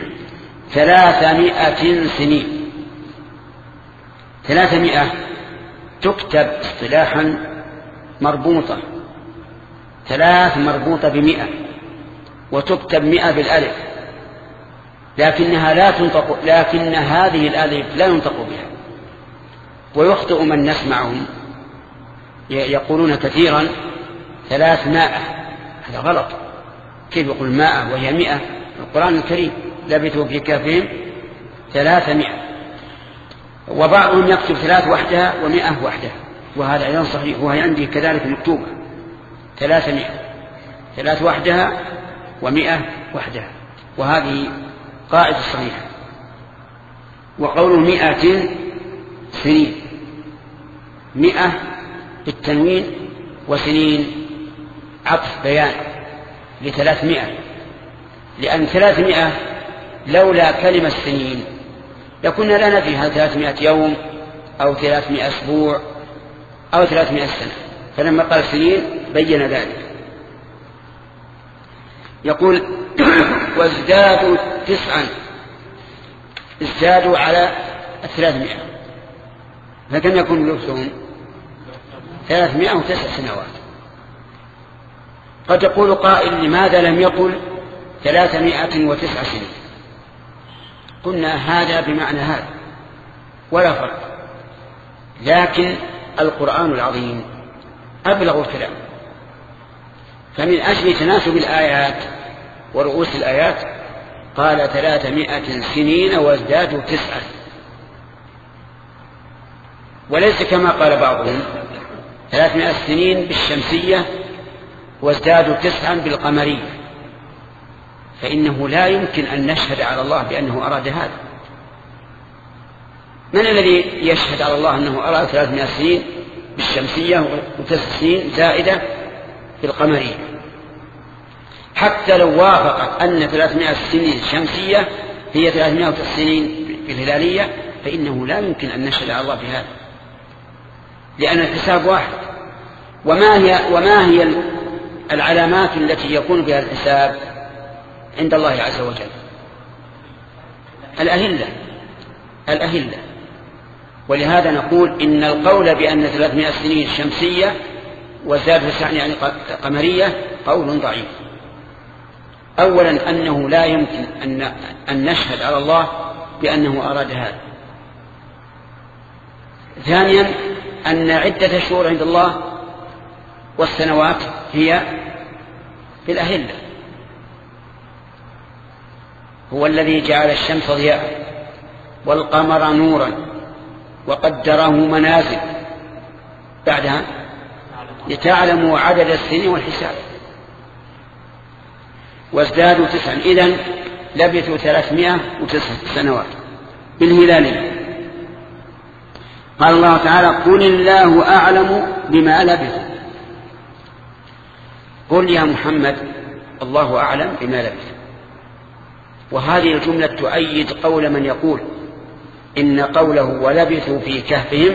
ثلاثمائة سنين. ثلاثمائة تكتب اصطلاحا مربوطة، ثلاث مربوطة بمئة، وتكتب مئة بالألف، لكنها لا تنطق، لكن هذه الألف لا ينطق بها. ويخطئ من نسمعهم يقولون كثيرا ثلاثمائة، هذا غلط. كيف يقول مائة وهي مئة؟ القرآن الكريم لبثوا في كهفهم ثلاثمائة. وبعضهم يكتب ثلاث وحدها ومئة وحدها، وهذا أيضا صحيح، وهي عندي كذلك مكتوبة ثلاثمائة، ثلاث وحدها ومئة وحدها، وهذه قاعدة صحيحة. وقول مئة سنين، مئة بالتنوين وسنين عطف بيان لثلاثمائة، لأن ثلاثمائة لولا كلمة سنين لكنا لا ندري هل ثلاثمائة يوم أو ثلاثمائة أسبوع أو ثلاثمائة سنة، فلما قال سنين بين ذلك. يقول وازدادوا تسعا، ازدادوا على الثلاثمائة، فكم يكون لبثهم؟ ثلاثمائة وتسع سنوات. قد يقول قائل لماذا لم يقل ثلاثمائة وتسع سنين؟ قلنا هذا بمعنى هذا ولا فرق، لكن القرآن العظيم أبلغ الكلام، فمن أجل تناسب الآيات ورؤوس الآيات قال ثلاثمائة سنين وازدادوا تسعا، وليس كما قال بعضهم ثلاثمائة سنين بالشمسية وازدادوا تسعا بالقمرية، فإنه لا يمكن أن نشهد على الله بأنه أراد هذا. من الذي يشهد على الله أنه أراد ثلاثمائة سنين بالشمسية وتسع سنين زائدة بالقمرية؟ حتى لو وافقت أن ثلاثمائة سنين شمسية هي ثلاثمائة سنين بالهلالية فإنه لا يمكن أن نشهد على الله بهذا، لأن الحساب واحد. وما هي, وما هي العلامات التي يكون بها الحساب عند الله عز وجل؟ الأهلة الأهلة ولهذا نقول إن القول بأن ثلاثمائة سنين شمسية وزاد تسعا يعني قمرية قول ضعيف. أولا أنه لا يمكن أن, أن نشهد على الله بأنه أراد هذا. ثانيا أن عدة شهور عند الله والسنوات هي بالأهلة. هو الذي جعل الشمس ضياء والقمر نورا وقدره منازل، بعدها لتعلموا عدد السنين والحساب. وازدادوا تسعا، إذن لبثوا ثلاثمائة وتسع سنوات بالهلالية. قال الله تعالى قل الله أعلم بما لبثوا. قل يا محمد الله أعلم بما لبثوا. وهذه الجملة تؤيد قول من يقول إن قوله ولبثوا في كهفهم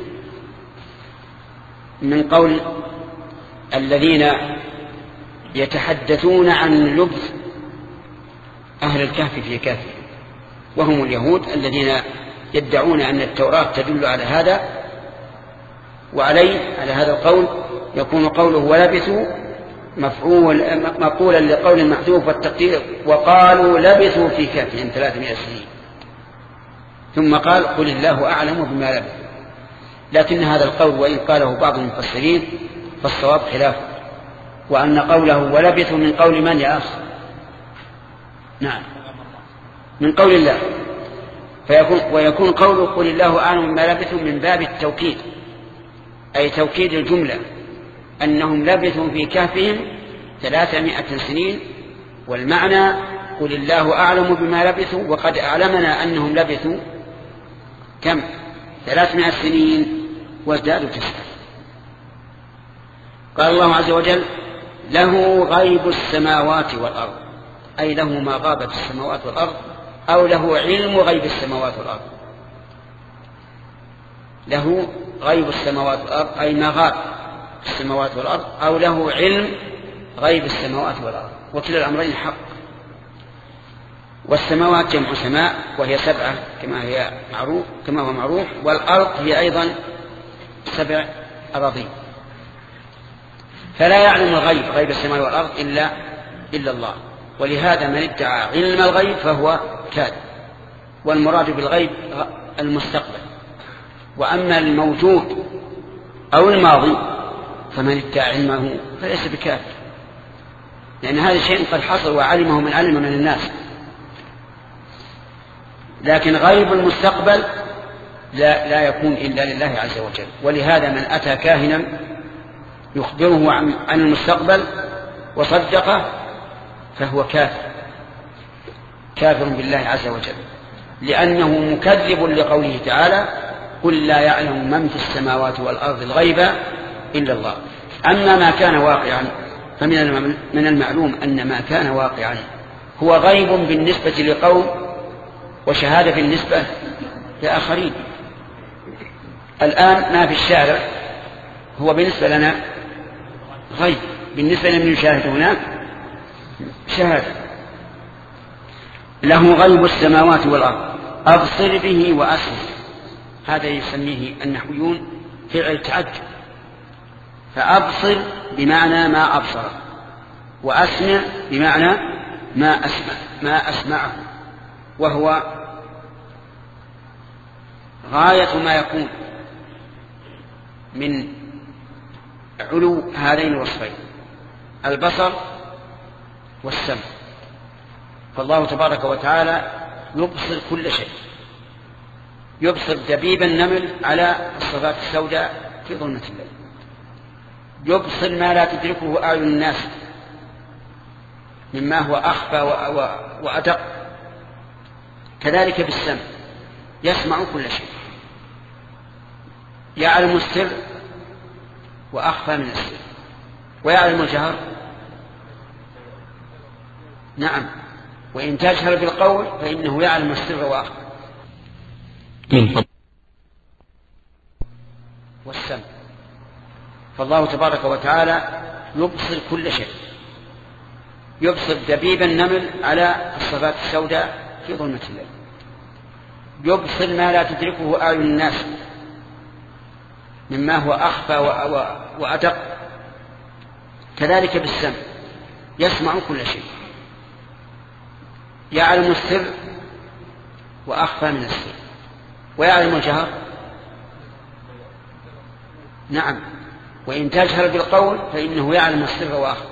من قول الذين يتحدثون عن لبث أهل الكهف في كهفهم، وهم اليهود الذين يدعون أن التوراة تدل على هذا، وعليه على هذا القول يكون قوله ولبثوا مفعول مقولا لقول محذوف والتقدير وقالوا لبثوا في كهفهم ثلاثمائة سنين، ثم قال قل الله أعلم بما لبثوا. لكن هذا القول وإن قاله بعض المفسرين فالصواب خلافه، وأن قوله ولبثوا من قول من يا أخ؟ نعم من قول الله، فيكون ويكون قوله قل الله أعلم بما لبثوا من باب التوكيد، أي توكيد الجملة أنهم لبثوا في كهفهم ثلاثمائة سنين، والمعنى قل الله أعلم بما لبثوا وقد أعلمنا أنهم لبثوا كم؟ ثلاثمائة سنين وازدادوا تسعة. قال الله عز وجل له غيب السماوات والأرض، أي له ما غابت السماوات والأرض، أو له علم غيب السماوات والأرض. له غيب السماوات والأرض أي ما غاب السماوات والأرض، أو له علم غيب السماوات والأرض، وكلا الأمرين حق. والسماوات جمع سماء وهي سبعة كما هي معروف كما هو معروف، والأرض هي أيضا سبع أراضين. فلا يعلم الغيب غيب السماء والأرض إلا إلا الله، ولهذا من ادعى علم الغيب فهو كاذب، والمراد بالغيب المستقبل. وأما الموجود أو الماضي فمن ادعى علمه فليس بكافر، لأن هذا شيء قد حصل وعلمه من علم من الناس. لكن غيب المستقبل لا, لا يكون إلا لله عز وجل، ولهذا من أتى كاهنا يخبره عن, عن المستقبل وصدقه فهو كافر كافر بالله عز وجل، لأنه مكذب لقوله تعالى قل لا يعلم من في السماوات والأرض الغيب إلا الله. أما ما كان واقعا فمن من المعلوم أن ما كان واقعا هو غيب بالنسبة لقوم وشهادة بالنسبة لآخرين. الآن ما في الشارع هو بالنسبة لنا غيب، بالنسبة لمن يشاهد هناك شهادة. له غيب السماوات والأرض أبصر به وأسمع. هذا يسميه النحويون فعل تعجب، فأبصر بمعنى ما أبصر، وأسمع بمعنى ما أسمع ما أسمعه، وهو غاية ما يكون من علو هذين الوصفين البصر والسمع. فالله تبارك وتعالى يبصر كل شيء، يبصر دبيب النمل على الصفات السوداء في ظلمة الليل، يبصر ما لا تدركه أعين الناس مما هو أخفى وأدق. كذلك بالسمع يسمع كل شيء، يعلم السر وأخفى من السر، ويعلم الجهر. نعم، وإن تجهر بالقول فإنه يعلم السر وأخفى. والسمع، فالله تبارك وتعالى يبصر كل شيء، يبصر دبيب النمل على الصفات السوداء في ظلمة الليل، يبصر ما لا تدركه أعين الناس مما هو أخفى وأدق. كذلك بالسمع يسمع كل شيء، يعلم السر وأخفى من السر، ويعلم الجهر. نعم، وإن تجهر بالقول فإنه يعلم السر وأخفى.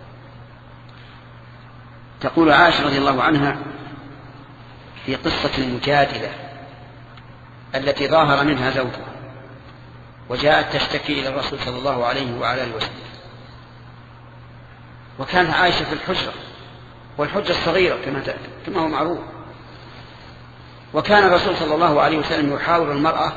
تقول عائشة رضي الله عنها في قصة المجادلة التي ظاهر منها زوجها وجاءت تشتكي إلى الرسول صلى الله عليه وعلى آله وسلم، وكانت عائشة في الحجرة، والحجرة الصغيرة كما هو معروف، وكان الرسول صلى الله عليه وسلم يحاور المرأة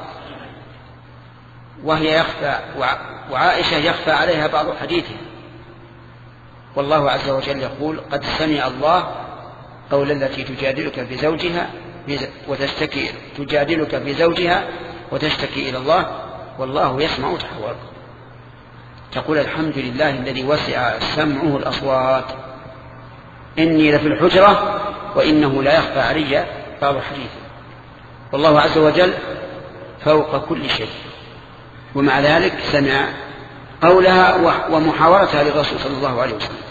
وهي يخفى، وعائشة يخفى عليها بعض حديثها، والله عز وجل يقول: قد سمع الله قول التي تجادلك في زوجها وتشتكي تجادلك في زوجها وتشتكي إلى الله والله يسمع تحاوركم. تقول: الحمد لله الذي وسع سمعه الأصوات، إني لفي الحجرة وإنه لا يخفى علي بعض حديثه. والله عز وجل فوق كل شيء، ومع ذلك سمع قولها ومحاورتها للرسول صلى الله عليه وسلم.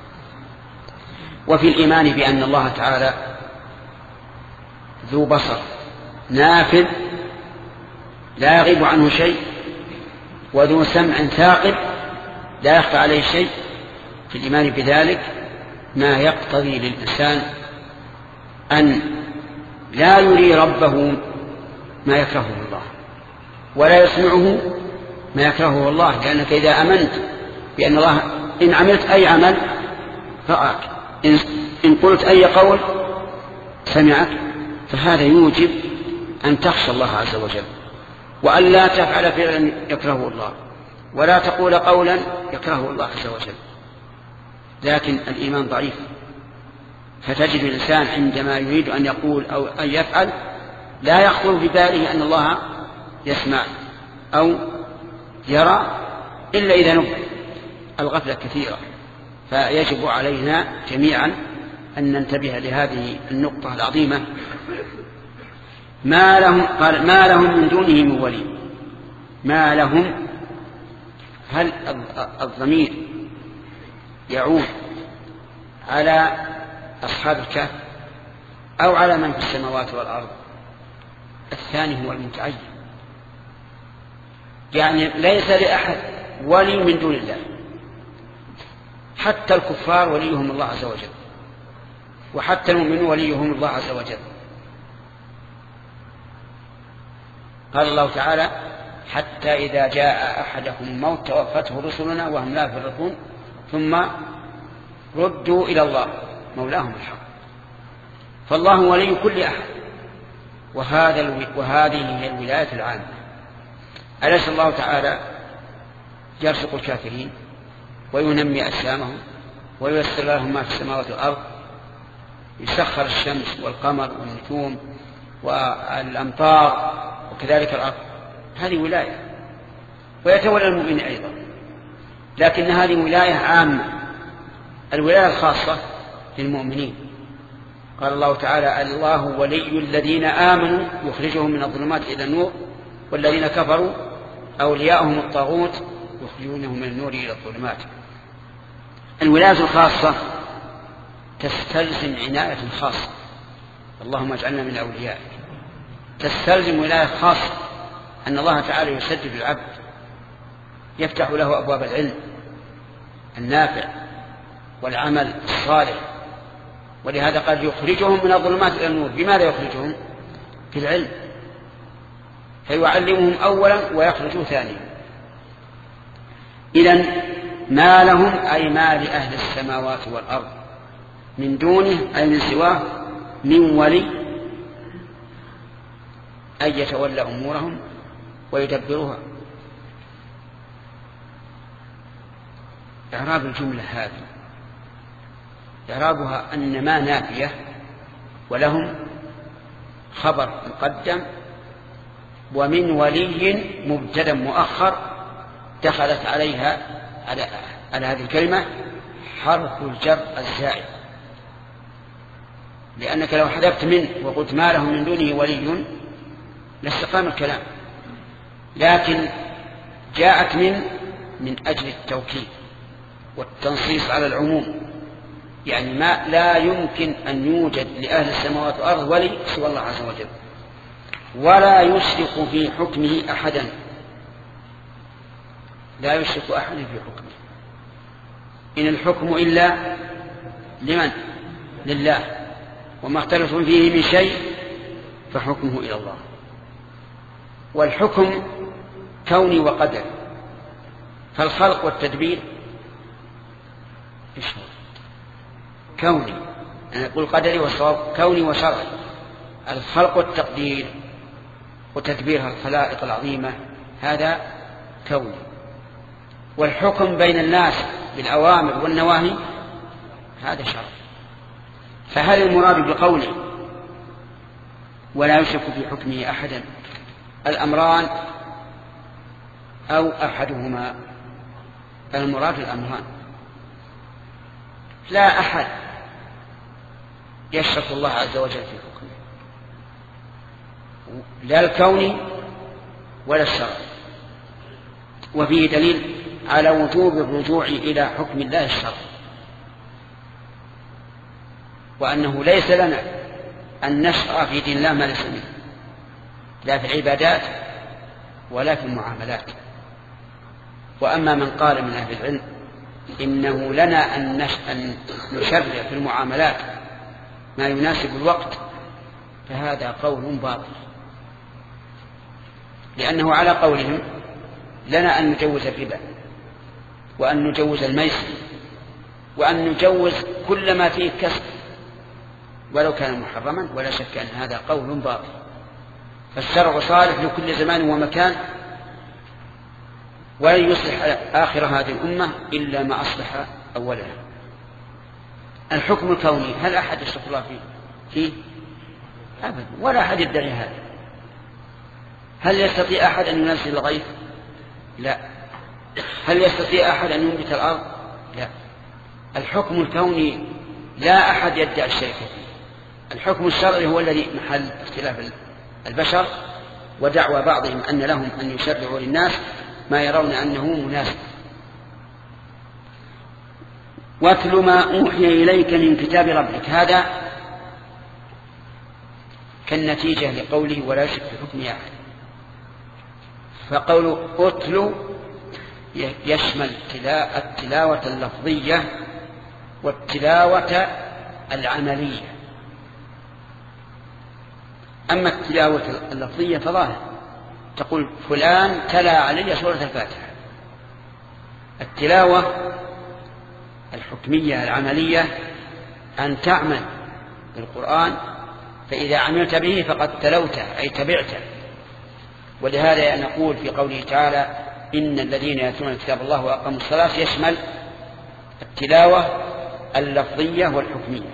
وفي الإيمان بأن الله تعالى ذو بصر نافذ لا يغيب عنه شيء، وذو سمع ثاقب لا يخفى عليه شيء، في الإيمان بذلك ما يقتضي للإنسان أن لا يري ربه ما يكرهه الله، ولا يسمعه ما يكرهه الله، لأنك إذا أمنت بأن الله إن عملت أي عمل رآك، إن قلت أي قول سمعك، فهذا يوجب أن تخشى الله عز وجل، وأن لا تفعل فعلا يكرهه الله، ولا تقول قولا يكرهه الله عز وجل. لكن الإيمان ضعيف، فتجد الإنسان عندما يريد أن يقول أو أن يفعل لا يخطر بباله أن الله يسمع أو يرى إلا إذا نبه. الغفلة كثيرة، فيجب علينا جميعا أن ننتبه لهذه النقطة العظيمة. ما لهم قال ما لهم من دونه من ولي. ما لهم، هل الضمير يعود على أصحاب الكهف أو على من في السماوات والأرض؟ الثاني هو المتعين، يعني ليس لأحد ولي من دون الله، حتى الكفار وليهم الله عز وجل، وحتى المؤمنون وليهم الله عز وجل. قال الله تعالى: حتى إذا جاء أحدهم الموت توفته رسلنا وهم لا يفرطون ثم ردوا إلى الله مولاهم الحق. فالله ولي كل أحد، وهذا وهذه هي الولاية العامة. أليس الله تعالى يرزق الكافرين وينمي أجسامهم وييسر لهم ما في السماوات والأرض، يسخر الشمس والقمر والنجوم والأمطار وكذلك الأرض، هذه ولاية. ويتولى المؤمن أيضا، لكن هذه ولاية عامة. الولاية الخاصة للمؤمنين، قال الله تعالى: الله ولي الذين آمنوا يخرجهم من الظلمات إلى النور والذين كفروا أولياءهم الطاغوت يخرجونهم من النور إلى الظلمات. الولاية الخاصة تستلزم عناية خاصة، اللهم اجعلنا من أوليائك. تستلزم ولاية خاصة، أن الله تعالى يسدد العبد، يفتح له أبواب العلم النافع والعمل الصالح، ولهذا قال يخرجهم من الظلمات إلى النور. بماذا يخرجهم؟ في العلم، فيعلمهم أولا ويخرجوا ثانيا. إذن ما لهم أي ما لأهل السماوات والأرض من دونه أي من سواه من ولي أن يتولى أمورهم ويدبرها. إعراب الجملة هذه إعرابها أن ما نافية، ولهم خبر مقدم، ومن ولي مبتدأ مؤخر دخلت عليها على, على هذه الكلمة حرف الجر الزائد، لأنك لو حذفت منه وقلت ما له من دونه ولي لاستقام الكلام، لكن جاءت من من أجل التوكيد والتنصيص على العموم، يعني ما لا يمكن أن يوجد لأهل السماوات والأرض ولي سوى الله عز وجل، ولا يشرك في حكمه أحدا، لا يشرك أحدا في حكمه. إن الحكم إلا لمن؟ لله، وما اختلفتم فيه من شيء فحكمه إلى الله. والحكم كوني وقدر، فالخلق والتدبير إيش هو؟ كوني، أنا أقول قدري والصواب كوني وشرعي. الخلق والتقدير وتدبير الخلائق العظيمة هذا كوني، والحكم بين الناس بالأوامر والنواهي هذا شرعي. فهل المراد بقوله ولا يشرك في حكمه أحدا الأمران أو أحدهما؟ المراد الأمران. لا أحد يشرك الله عز وجل في حكمه، لا الكوني ولا الشرعي. وفيه دليل على وجوب الرجوع إلى حكم الله الشرعي، وأنه ليس لنا أن نشرع في دين الله ما ليس منه، لا في العبادات ولا في المعاملات. وأما من قال من أهل العلم إنه لنا أن نشرع في المعاملات ما يناسب الوقت، فهذا قول باطل، لأنه على قولهم لنا أن نجوز الربا وأن نجوز الميسر وأن نجوز كل ما فيه كسب ولو كان محرما، ولا شك أن هذا قول باطل. فالشرع صالح لكل زمان ومكان، ولن يصلح آخر هذه الأمة إلا ما أصلح أولها. الحكم الكوني هل أحد يشرك الله فيه؟ فيه؟ أبدا، ولا أحد يدعي هذا. هل يستطيع أحد أن ينزل الغيث؟ لا. هل يستطيع أحد أن ينبت الأرض؟ لا. الحكم الكوني لا أحد يدعي الشرك فيه. الحكم الشرعي هو الذي محل اختلاف البشر ودعوى بعضهم أن لهم أن يشرعوا للناس ما يرون أنه مناسب. واتل ما أوحي إليك من كتاب ربك، هذا كالنتيجة لقوله ولا يشرك في حكم أحد. فقول أتل يشمل التلاوة اللفظية والتلاوة العملية. أما التلاوة اللفظية فظاهر تقول فلان تلا علي سورة الفاتحة. التلاوة الحكمية العملية أن تعمل بالقرآن، فإذا عملت به فقد تلوته أي تبعته. ولهذا نقول في قوله تعالى إن الذين يتلون كتاب الله وأقاموا الصلاة يشمل التلاوة اللفظية والحكمية.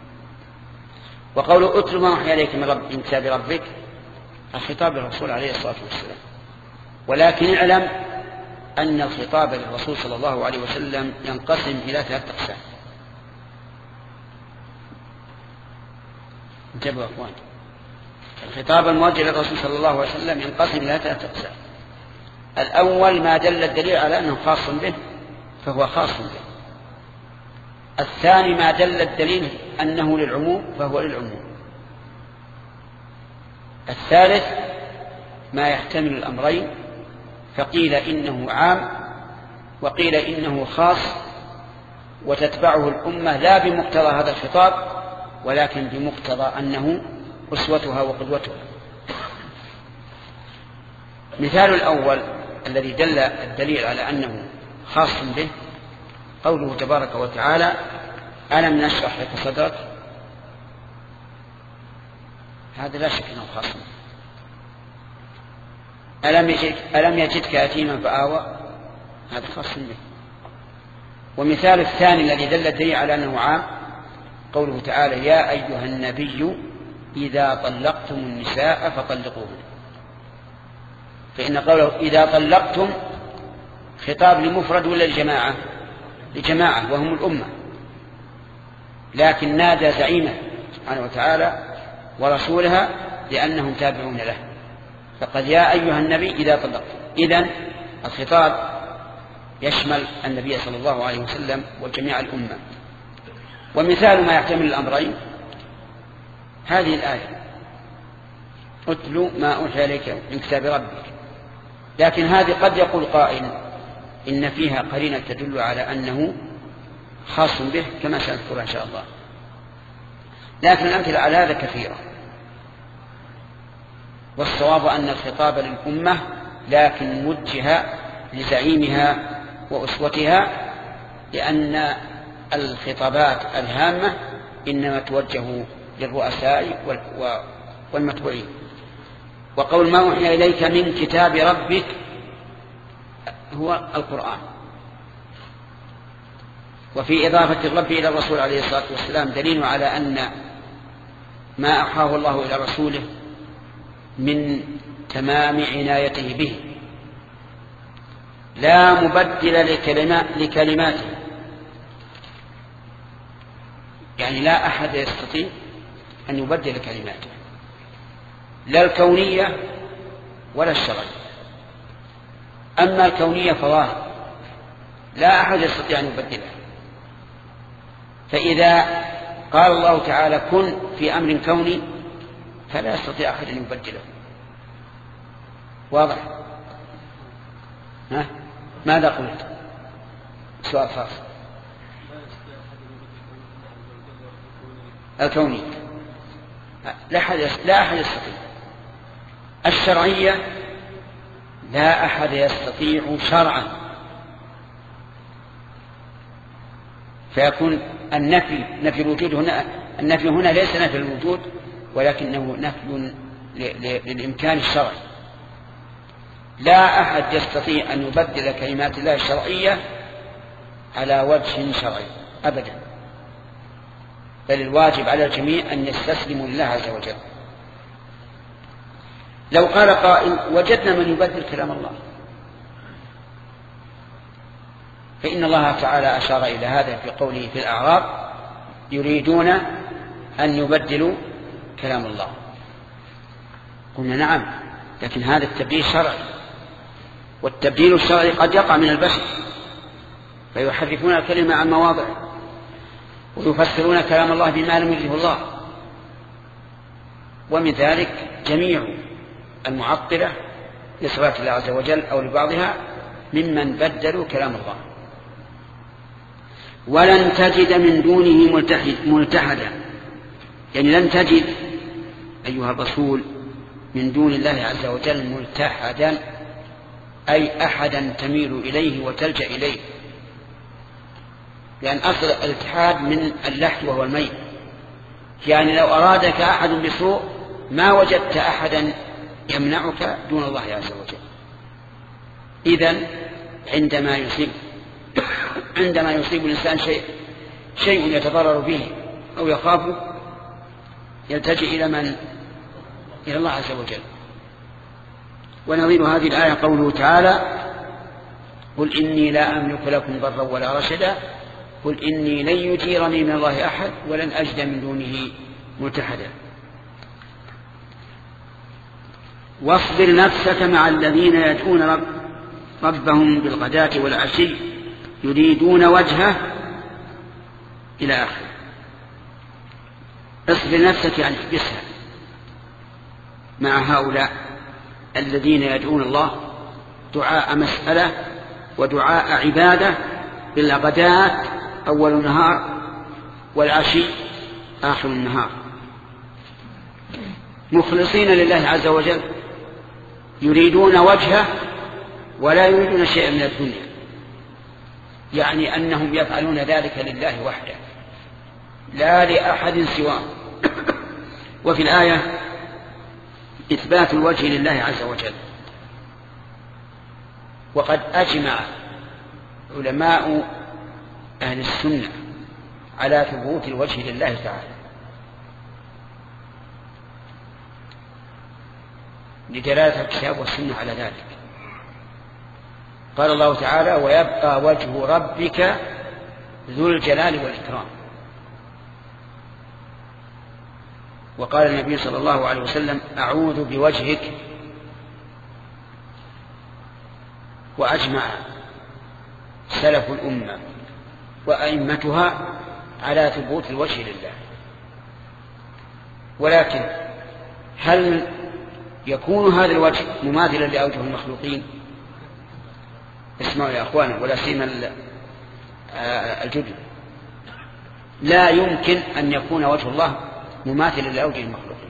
وقول أتل ما أوحي إليك من رب من كتاب ربك الخطاب للرسول عليه الصلاة والسلام، ولكن اعلم أن الخطاب للرسول صلى الله عليه وسلم ينقسم إلى ثلاثة أقسام. انتبهوا يا أخوان، الخطاب الموجه للرسول صلى الله عليه وسلم ينقسم إلى ثلاثة أقسام. الأول ما دل الدليل على أنه خاص به فهو خاص به. الثاني ما دل الدليل أنه للعموم فهو للعموم. الثالث ما يحتمل الأمرين، فقيل إنه عام وقيل إنه خاص، وتتبعه الأمة لا بمقتضى هذا الخطاب ولكن بمقتضى أنه أسوتها وقدوتها. مثال الأول الذي دل الدليل على أنه خاص به قوله تبارك وتعالى ألم نشرح لك صدرك. هذا لا شك أنه خاص به. ألم يجدك, ألم يجدك يتيما فآوى، هذا خاص به. ومثال الثاني الذي دل الدليل على أنه عام قوله تعالى يا أيها النبي إذا طلقتم النساء فطلقوهن. فإن قوله إذا طلقتم خطاب لمفرد ولا لجماعة؟ لجماعة وهم الأمة، لكن نادى زعيمه سبحانه وتعالى ورسولها لأنهم تابعون له، فقد يا أيها النبي إذا طلقتم. إذن الخطاب يشمل النبي صلى الله عليه وسلم وجميع الأمة. ومثال ما يحتمل الأمرين هذه الآية اتل ما أوحي إليك من كتاب ربك، لكن هذه قد يقول قائل إن فيها قرينة تدل على أنه خاص به كما سنذكر إن شاء الله، لكن الأمثلة على هذا كثيرة. والصواب أن الخطاب للأمة لكن وجه لزعيمها وأسوتها، لأن الخطابات الهامة إنما توجه للرؤساء والمتبوعين. وقول ما أوحي إليك من كتاب ربك هو القرآن. وفي إضافة الرب إلى الرسول عليه الصلاة والسلام دليل على أن ما أوحاه الله إلى رسوله من تمام عنايته به لا مبدل لكلماته، يعني لا أحد يستطيع أن يبدل كلماته، لا الكونية ولا الشرعية. أما الكونية فظاهر لا أحد يستطيع أن يبدلها. فإذا قال الله تعالى كن في أمر كوني فلا يستطيع أحد أن يبدله. واضح؟ ها؟ ماذا قلت؟ سؤال خاص. الكوني لا أحد لا أحد يستطيع. الشرعية لا أحد يستطيع شرعا، فيكون النفي نفي الوجود هنا، النفي هنا ليس نفي الوجود ولكنه نفي للإمكان الشرعي. لا أحد يستطيع أن يبدل كلمات الله الشرعية على وجه شرعي أبدا، بل الواجب على الجميع أن يستسلموا لله عز وجل. لو قال قائل وجدنا من يبدل كلام الله، فإن الله تعالى أشار إلى هذا في قوله في الأعراب يريدون أن يبدلوا كلام الله. قلنا نعم، لكن هذا التبديل شرعي، والتبديل الشرعي قد يقع من البشر فيحرفون الكلمة عن مواضعه ويفسرون كلام الله بما لم يرده الله. ومن ذلك جميع المعطلة لصفات الله عز وجل أو لبعضها ممن بدلوا كلام الله. ولن تجد من دونه ملتحدا، يعني لن تجد أيها الرسول من دون الله عز وجل ملتحدا، أي أحدا تميل إليه وتلجأ إليه، لأن أصل الاتحاد من اللحد وهو الميل. يعني لو أرادك أحد بسوء ما وجدت أحدا يمنعك دون الله عز وجل. إذن عندما يصيب عندما يصيب الإنسان شيء شيء يتضرر به أو يخافه يلتجئ إلى من؟ إلى الله عز وجل. ونظير هذه الآية قوله تعالى: قل إني لا أملك لكم ضرا ولا رشدا قل إني لن يجيرني من الله أحد ولن أجد من دونه ملتحدا. واصبر نفسك مع الذين يدعون رب ربهم بالغداة والعشي يريدون وجهه إلى آخره. اصبر نفسك يعني احبسها مع هؤلاء الذين يدعون الله دعاء مسألة ودعاء عبادة بالغداة أول النهار والعشي آخر النهار، مخلصين لله عز وجل، يريدون وجهه ولا يريدون شيئا من الدنيا، يعني أنهم يفعلون ذلك لله وحده لا لأحد سواه. وفي الآية إثبات الوجه لله عز وجل. وقد أجمع علماء أهل السنة على ثبوت الوجه لله تعالى لدلالة الكتاب والسنة على ذلك. قال الله تعالى: ويبقى وجه ربك ذو الجلال والإكرام. وقال النبي صلى الله عليه وسلم: أعوذ بوجهك. وأجمع سلف الأمة وأئمتها على ثبوت الوجه لله. ولكن هل يكون هذا الوجه مماثلا لأوجه المخلوقين؟ اسمعوا يا أخوانا ولا سيما الجدد، لا يمكن أن يكون وجه الله مماثلا لأوجه المخلوقين،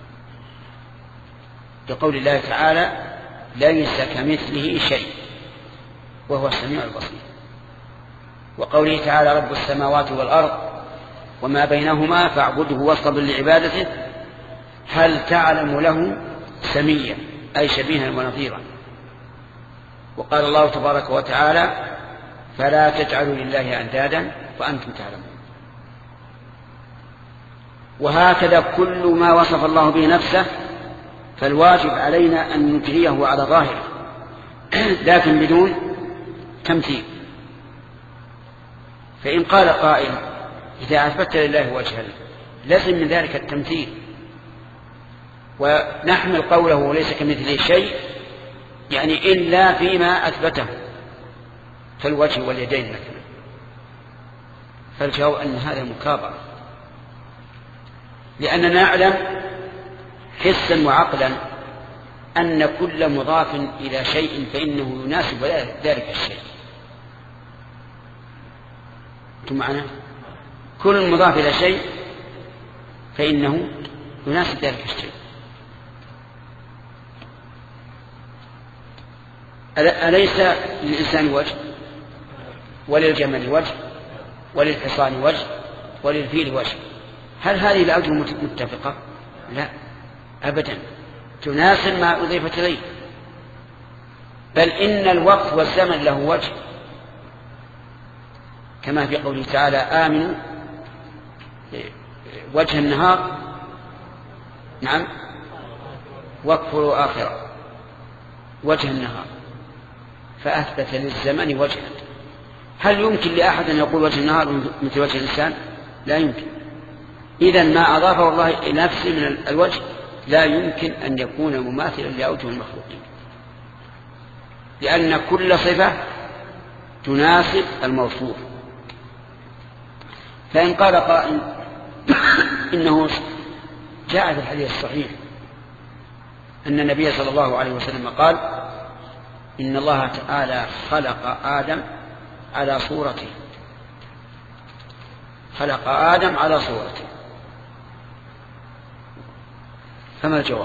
لقول الله تعالى: ليس كمثله شيء وهو السميع البصير. وقوله تعالى: رب السماوات والأرض وما بينهما فاعبده واصطبر لعبادته هل تعلم له سميا أي شبيها ونظيرا. وقال الله تبارك وتعالى: فلا تجعلوا لله أندادا وأنتم تعلمون. وهكذا كل ما وصف الله به نفسه فالواجب علينا أن نجريه على ظاهره لكن بدون تمثيل. فإن قال قائل: إذا أثبت لله وجها لازم من ذلك التمثيل، ونحمل قوله ليس كمثله شيء يعني إلا فيما أثبته كالوجه واليدين مثلا. فالجواب أن هذا مكابرة، لأننا نعلم حسا وعقلا أن كل مضاف إلى شيء فإنه يناسب ذلك الشيء. أنتم معنا؟ كل مضاف إلى شيء فإنه يناسب ذلك الشيء. أليس للإنسان وجه وللجمل وجه وللحصان وجه وللفيل وجه؟ هل هذه الأوجه متفقة؟ لا أبدا، تناسب ما أضيفت إليه. بل إن الوقت والزمن له وجه، كما في قوله تعالى: آمنوا وجه النهار نعم واكفروا آخرة وجه النهار، فأثبت للزمن وجها. هل يمكن لأحد أن يقول وجه النهار مثل وجه الإنسان؟ لا يمكن. إذن ما أضافه الله إلى نفسه من الوجه لا يمكن أن يكون مماثلا لأوجه المخلوقين، لأن كل صفة تناسب الموصوف. فإن قال قائل: إنه جاء في الحديث الصحيح أن النبي صلى الله عليه وسلم قال: إن الله تعالى خلق آدم على صورته، خلق آدم على صورته، فما الجواب؟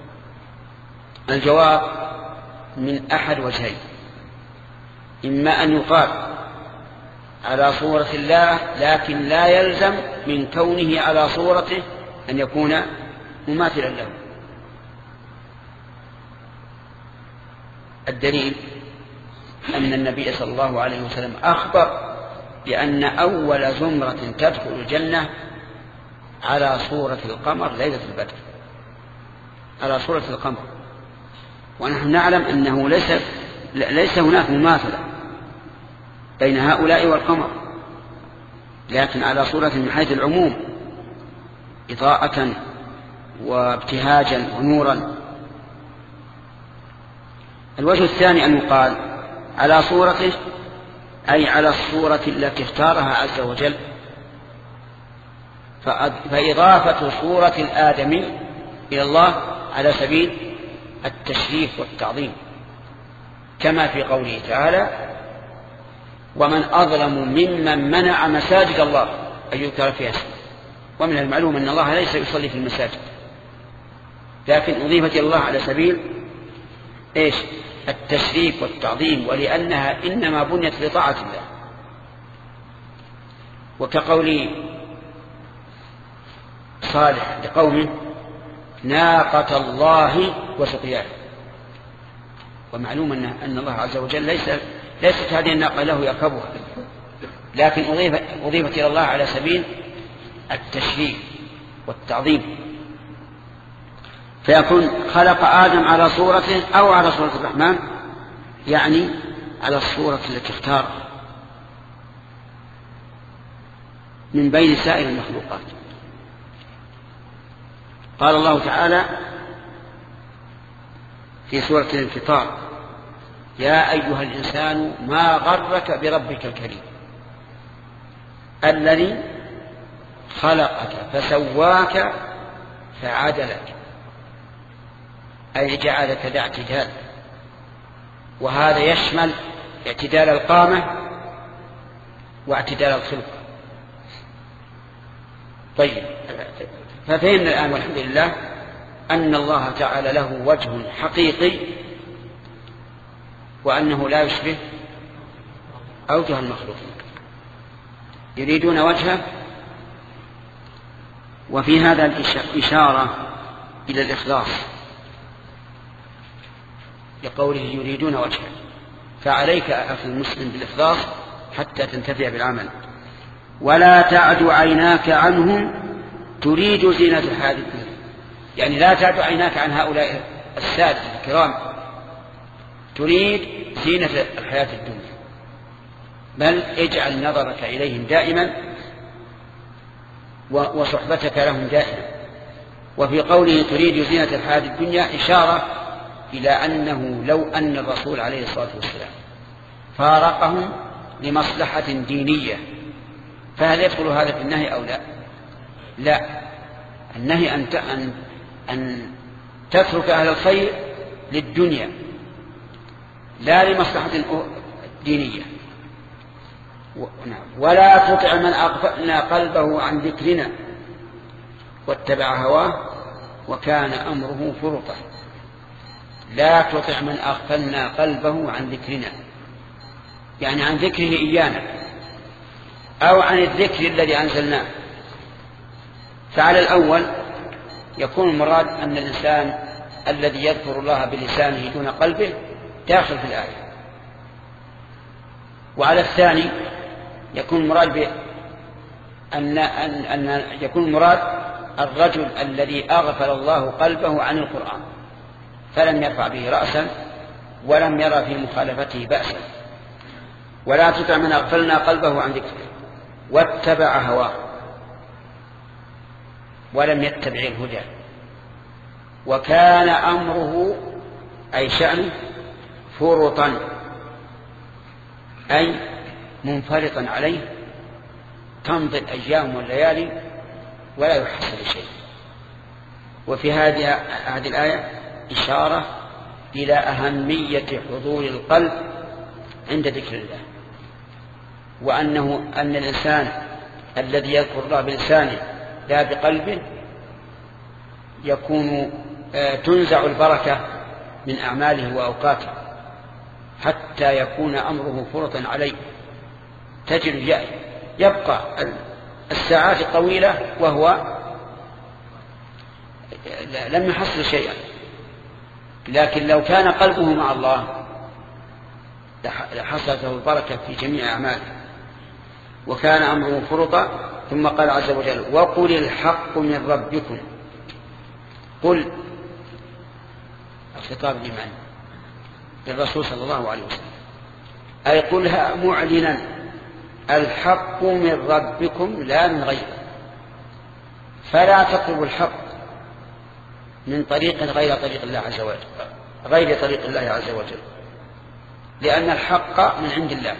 الجواب من أحد وجهين: إما أن يقال على صورة الله لكن لا يلزم من كونه على صورته أن يكون مماثلا له. الدليل أن النبي صلى الله عليه وسلم أخبر بأن أول زمرة تدخل الجنة على صورة القمر ليلة البدر، على صورة القمر. ونحن نعلم أنه ليس ليس هناك مماثلة بين هؤلاء والقمر، لكن على صورة من حيث العموم، إضاءة وابتهاجا ونورا. الوجه الثاني أن يقال على صورته، أي على الصورة التي اختارها عز وجل، فإضافة صورة الآدمي إلى الله على سبيل التشريف والتعظيم، كما في قوله تعالى: ومن أظلم ممن منع مساجد الله أن يذكر فيها اسمه. ومن المعلوم أن الله ليس يصلي في المساجد، لكن أضيفت إلى الله على سبيل إيش؟ التشريف والتعظيم، ولأنها إنما بنيت لطاعة الله. وكقول صالح لقومه: ناقة الله وسقياها. ومعلوم أن الله عز وجل ليس ليست هذه الناقة له يركبها، لكن أضيفت إلى الله على سبيل التشريف والتعظيم، فيكون خلق آدم على صورته أو على صورة الرحمن، يعني على الصورة التي اختار من بين سائر المخلوقات. قال الله تعالى في سورة الانفطار: يا أيها الإنسان ما غرك بربك الكريم الذي خلقك فسواك فعدلك، أي جعلك ذا اعتدال، وهذا يشمل اعتدال القامة واعتدال الخلقة. طيب، ففهمنا الآن والحمد لله أن الله تعالى له وجه حقيقي، وأنه لا يشبه أوجه المخلوقين. يريدون وجهه، وفي هذا الإشارة إلى الإخلاص لقوله يريدون وجهه. فعليك أخي المسلم بالإخلاص حتى تنتفع بالعمل. ولا تعد عيناك عنهم تريد زينة الحياة الدنيا، يعني لا تعد عيناك عن هؤلاء السادة الكرام تريد زينة الحياة الدنيا، بل اجعل نظرك إليهم دائما وصحبتك لهم دائما. وفي قوله تريد زينة الحياة الدنيا إشارة إلى أنه لو أن الرسول عليه الصلاة والسلام فارقهم لمصلحة دينية فهل يدخل هذا في النهي أو لا؟ لا، النهي أن أن أن تترك أهل الخير للدنيا لا لمصلحة دينية. ولا تطع من أغفلنا قلبه عن ذكرنا واتبع هواه وكان أمره فرطا. لا تطع من أغفلنا قلبه عن ذكرنا، يعني عن ذكره إيانا أو عن الذكر الذي أنزلناه. فعلى الأول يكون المراد أن الإنسان الذي يذكر الله بلسانه دون قلبه داخل في الآية. وعلى الثاني يكون المراد بأن أن أن يكون المراد الرجل الذي أغفل الله قلبه عن القرآن فلم يرفع به رأسا ولم يرى في مخالفته بأسا. ولا تطع من أغفلنا قلبه عن ذكره واتبع هواه ولم يتبع الهدى وكان أمره أي شأنه فرطا أي منفرطا عليه، تمضي الأيام والليالي ولا يحصل شيء. وفي هذه هذه الآية إشارة إلى أهمية حضور القلب عند ذكر الله، وأنه أن الإنسان الذي يذكر الله بلسانه لا بقلبه يكون تنزع البركة من أعماله وأوقاته حتى يكون أمره فرطا عليه. تجد يبقى الساعات الطويلة وهو لم يحصل شيئا، لكن لو كان قلبه مع الله لحصلت له البركة في جميع أعماله. وكان أمره فرطا. ثم قال عز وجل وقل الحق من ربكم. قل الخطاب لمن؟ للرسول صلى الله عليه وسلم، أي قلها معلنا الحق من ربكم لا من غيره، فلا تطلبوا الحق من طريق غير طريق الله عز وجل غير طريق الله عز وجل، لأن الحق من عند الله.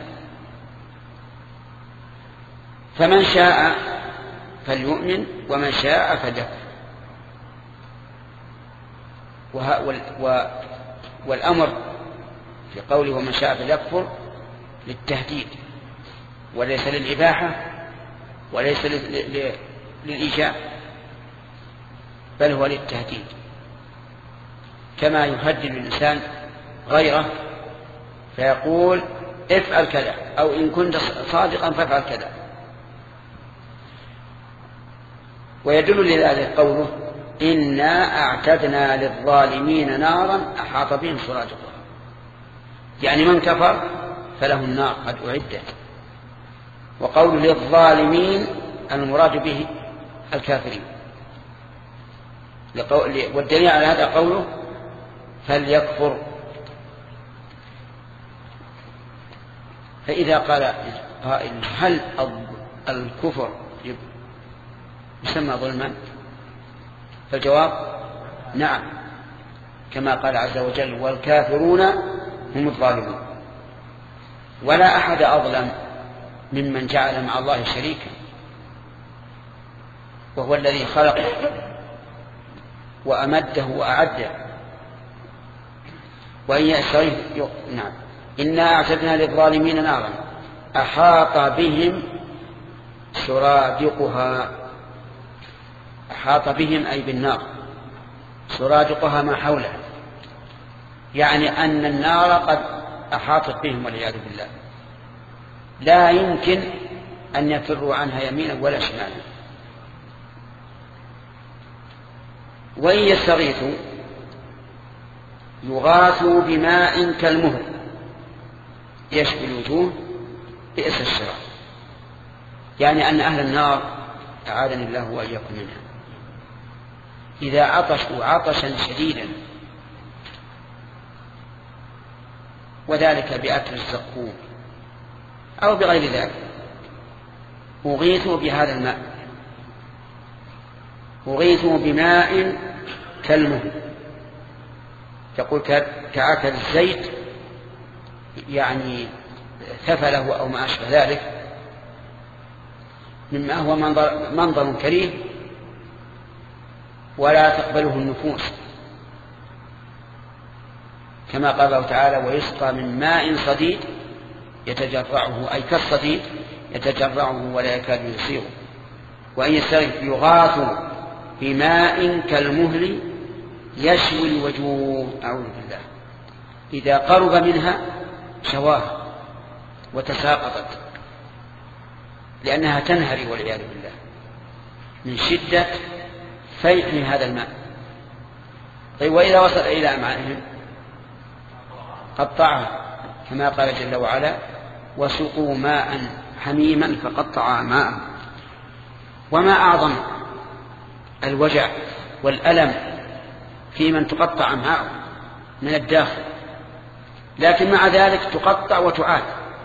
فمن شاء فليؤمن ومن شاء فليكفر. والأمر في قوله ومن شاء فليكفر للتهديد وليس للإباحة وليس للإيجاب، بل هو للتهديد، كما يهدد الإنسان غيره فيقول افعل كذا، أو إن كنت صادقا فافعل كذا. ويدل لذلك قوله إنا أعتدنا للظالمين نارا أحاط بهم سرادقها، يعني من كفر فله النار قد أعدت. وقول للظالمين المراد به الكافرين، والدليل على هذا قوله فليكفر. فإذا قال قائل هل الكفر يسمى ظلما؟ فالجواب نعم، كما قال عز وجل والكافرون هم الظالمون. ولا أحد أظلم ممن جعل مع الله شريكا، وهو الذي خلقه وأمده وأعده. وإن يأسره نعم إنا أعتدنا للظالمين نارا أحاط بهم سرادقها. أحاط بهم أي بالنار، سرادقها ما حولها، يعني أن النار قد أحاطت بهم والعياذ بالله، لا يمكن أن يفروا عنها يمينا ولا شمالا. وإن يستغيثوا يغاثوا بماء كالمهل يشفي الوجوه بئس الشراب، يعني أن أهل النار أعاذني الله وإياكم منها إذا عطشوا عطشا شديدا، وذلك بأكل الزقوم أو بغير ذلك، أغيثوا بهذا الماء، أغيثوا بماء كالمهل، تقول كعكل الزيت يعني ثفله أو ما أشبه ذلك، مما هو منظر, منظر كريه ولا تقبله النفوس، كما قال الله تعالى ويسقى من ماء صديد يتجرعه، أي كالصديد يتجرعه ولا يكاد يصيغه. وإن يستغيث يغاث بماء كالمهل يشوي الوجوه، أعوذ بالله، إذا قرب منها شواه وتساقطت لأنها تنهري والعياذ بالله من شدة فيء هذا الماء. طيب وإذا وصل إلى أمعائهم قطعها، كما قال جل وعلا وسقوا ماء حميما فقطع ماء. وما أعظم الوجع والألم في من تقطع أمعاءه من الداخل، لكن مع ذلك تقطع وتعاد،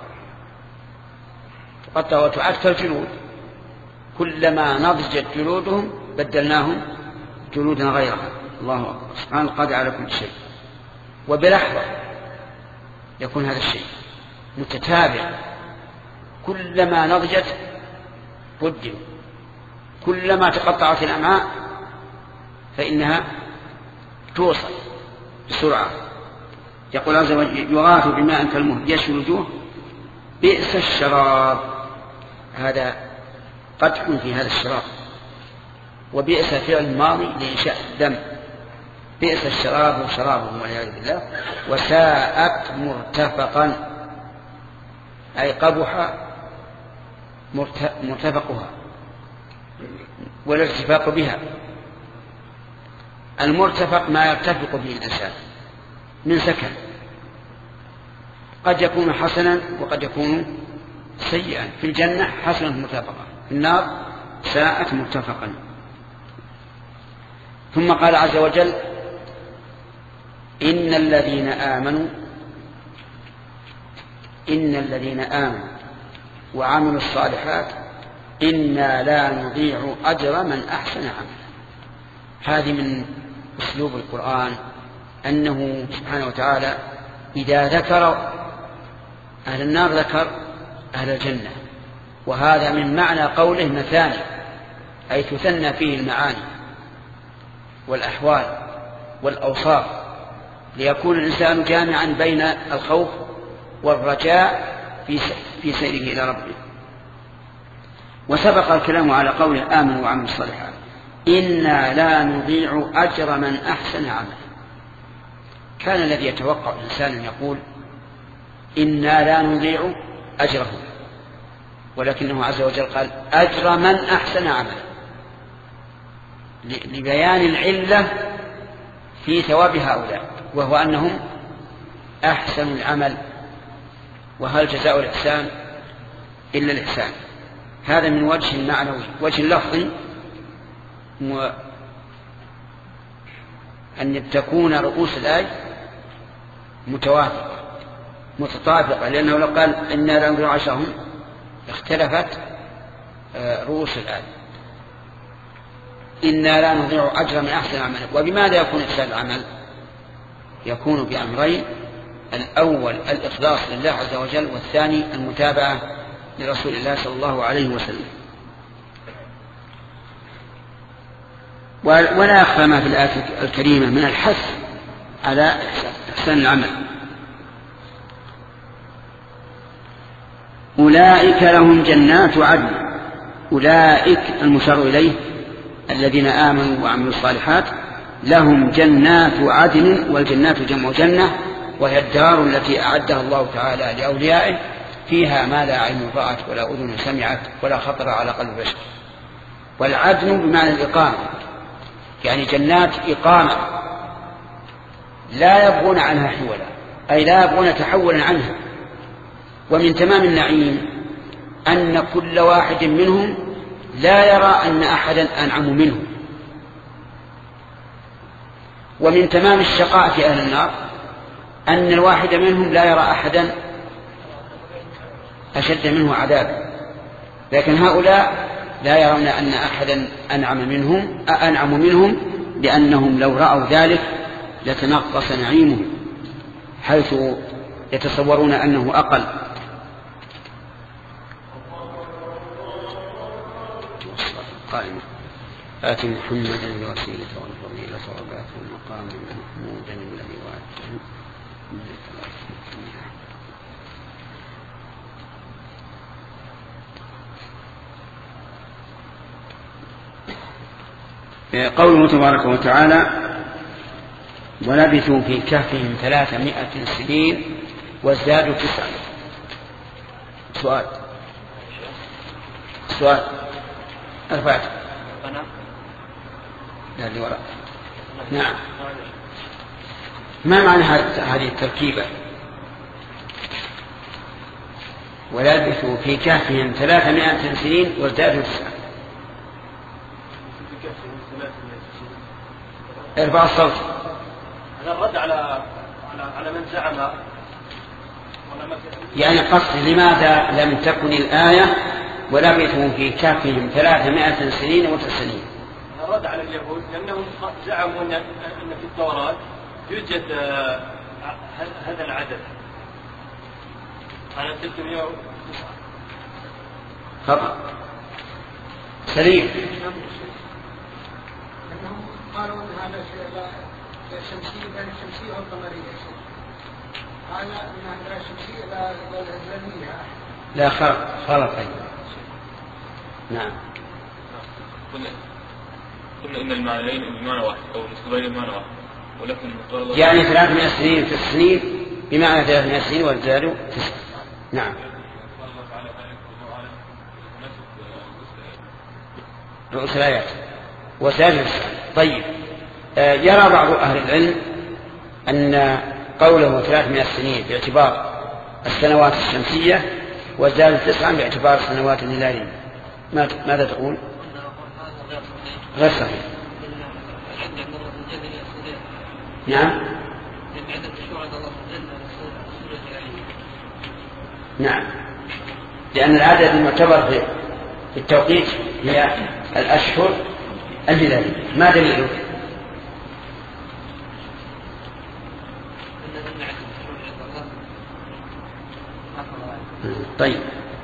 تقطع وتعاد كالجلود، كلما نضجت جلودهم بدلناهم جلودا غيرها. الله أكبر، سبحان القادر على كل شيء. وبلحظة يكون هذا الشيء متتابع، كلما نضجت بدلوا، كلما تقطعت الأمعاء فإنها توصل بسرعة. يقول عز وجل يغاث بماء كالمهل يشوي الوجوه بئس الشراب، هذا قدح في هذا الشراب، وبئس فعل ماضي لإنشاء الدم، بئس الشراب شرابه والعياذ بالله. وساءت مرتفقا أي قبح مرتفقها والارتفاق بها. المرتفق ما يرتفق به الإنسان من سكن، قد يكون حسنا وقد يكون سيئا، في الجنة حسنة مرتفقة، في النار ساءت مرتفقا. ثم قال عز وجل إن الذين آمنوا إن الذين آمنوا وعملوا الصالحات إنا لا نضيع أجر من أحسن عملا. هذه من أسلوب القرآن أنه سبحانه وتعالى إذا ذكر أهل النار ذكر أهل الجنة، وهذا من معنى قوله مثاني، أي تثنى فيه المعاني والأحوال والأوصاف، ليكون الإنسان جامعا بين الخوف والرجاء في سيره إلى ربه. وسبق الكلام على قوله آمنوا وعملوا الصالحات إنا لا نضيع أجر من أحسن عملا. كان الذي يتوقع الإنسان يقول إنا لا نضيع أجره، ولكنه عز وجل قال أجر من أحسن عملا، لبيان العلة في ثواب هؤلاء، وهو أنهم أحسن العمل، وهل جزاء الإحسان إلا الإحسان. هذا من وجه معنوي. وجه لفظي أن تكون رؤوس الآية متوافقة متطابقة، لأنه لو قال إنا لا نضيع أجرهم اختلفت رؤوس الآية. إنا لا نضيع أجر من أحسن عمل. وبماذا يكون إحسان العمل؟ يكون بأمرين: الأول الإخلاص لله عز وجل، والثاني المتابعة لرسول الله صلى الله عليه وسلم. ولا يخفى ما في الآية الكريمة من الحث على إحسان العمل. أولئك لهم جنات عدن. أولئك المشار إليه الذين آمنوا وعملوا الصالحات لهم جنات عدن، والجنات جمع جنة، وهي الدار التي أعدها الله تعالى لأوليائه، فيها ما لا عين رأت ولا أذن سمعت ولا خطر على قلب بشر. والعدن بمعنى الإقامة، يعني جنات إقامة لا يبغون عنها حولا، أي لا يبغون تحولا عنها. ومن تمام النعيم أن كل واحد منهم لا يرى أن أحدا أنعم منه. ومن تمام الشقاء في أهل النار أن الواحد منهم لا يرى أحدا أشد منه عذابا، لكن هؤلاء لا يرون أن أحدا أنعم منهم أنعم منهم لأنهم لو رأوا ذلك لتنقص نعيمهم، حيث يتصورون أنه أقل. قائمة آت محمدا الوسيلة والفضيلة وبعثه المقام محمودا الذي وعدته. قوله تبارك وتعالى ولبثوا في كهفهم ثلاثمائة سنين وازدادوا تسعا. سؤال سؤال أربعة لا اللي وراء. نعم، ما معنى هذه التركيبة؟ ولبثوا في كهفهم ثلاثمائة سنين وازدادوا تسعا. ارفع الصوت. هذا الرد على على على من زعم. يعني قصد لماذا لم تكن الآية ولبثوا في كهفهم ثلاثمائة سنين وتسع سنين؟ الرد على اليهود لأنهم زعموا أن في التوراة يوجد هذا العدد على ثلاثمائة وتسعة. خطأ. سليم. قالوا ان هذا شمسي بين الشمسيه والقمريه، هذا من عند الشمسيه الى الزمنيه. لا خلق خلق نعم. قلنا قلنا ان المعنيين بمعنى واحد او النسبين بمعنى واحد، ولكن يعني ثلاثمائة سنين في السنين بمعنى ثلاثمائة سنين وازدادوا تسعة. نعم. رؤوس الآيات وزادوا تسعة. طيب، آه يرى بعض أهل العلم أن قوله ثلاثمائة سنين باعتبار السنوات الشمسية وازدادوا تسعا باعتبار السنوات الهلالية. ماذا تقول؟ غير صحيح. نعم نعم لأن العدد المعتبر في التوقيت هي الأشهر الهلالية. ما دليله؟ طيب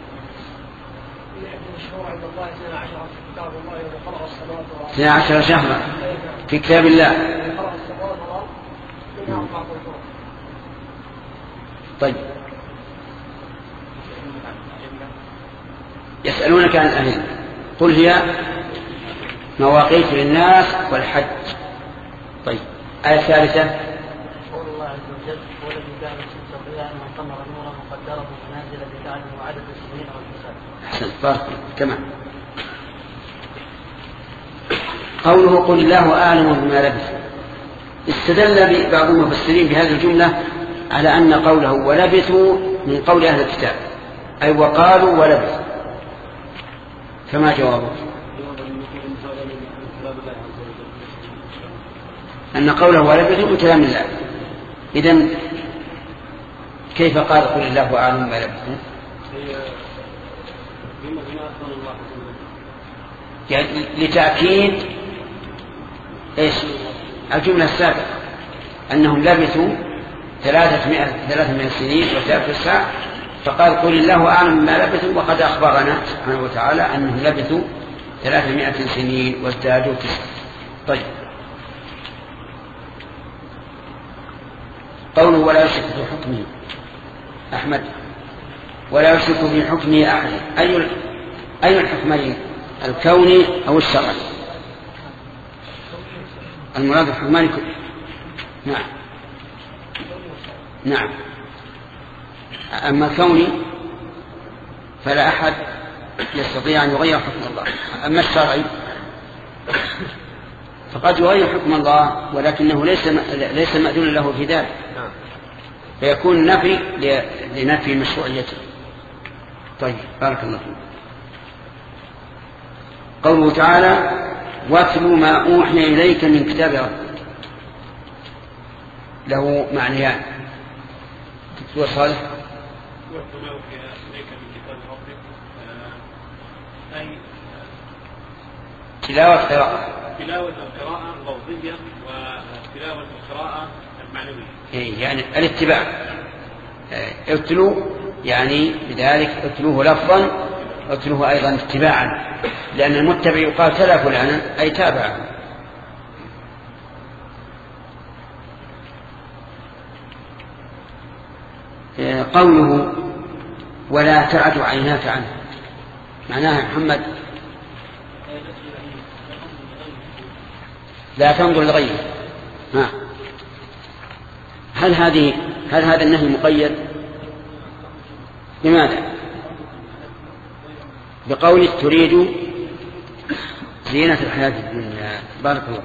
اثنا عشر شهرا في كتاب الله. طيب يسألونك عن الأهل قل هي مواقيت للناس والحج. طيب آية ثالثة قول الله عز وجل هو الذي جعل الشمس ضياء والقمر نورا وقدره منازل لتعلموا عدد السنين والحساب. أحسنت بارك كمان. قوله قل الله أعلم بما لبث استدل بعض المفسرين بهذه الجملة على أن قوله ولبثوا من قول أهل الكتاب أي وقالوا ولبثوا. فما جوابه؟ أن قوله ولبثوا من كلام الله. إذن كيف قال قل الله أعلم بما لبثوا؟ يعني لتأكيد إيش الجملة السابقة أنهم لبثوا ثلاثمائة سنين وثلاث ساعة فقال قل الله أعلم بما لبثوا وقد أخبرنا سبحانه وتعالى أنهم لبثوا ثلاثمائة سنين وازدادوا تسعة. طيب قوله ولا يشرك في حكمه أحمد ولا يشرك في حكمه أحد أي أي الحكمين الكوني أو الشرعي؟ المراد الحكمان كله. نعم نعم أما الكوني فلا أحد يستطيع أن يغير حكم الله. أما الشرعي فقد يغير حكم الله ولكنه ليس ليس مأذون له في ذلك فيكون نفي لنفي مشروعيته. طيب بارك الله فيك. قوله تعالى واتل ما أوحي إليك من كتاب ربك له معنيان. دكتور صالح واتل ما أوحي إليك من كتاب ربك أي تلاوة قراءة تلاوة القراءة اللفظية وتلاوة القراءة المعنوية. إيه يعني الاتباع. اتلوا يعني بذلك اتلوه لفظا اتلوه أيضا اتباعا لأن المتبع يقال تلا فلانا أي تابعه. قوله ولا تعد عيناك عنه معناها محمد لا تنظر لغيره. ها هل هذه هل هذا النهي مقيد؟ لماذا؟ بقول تريد زينة الحياة الدنيا. بارك الله.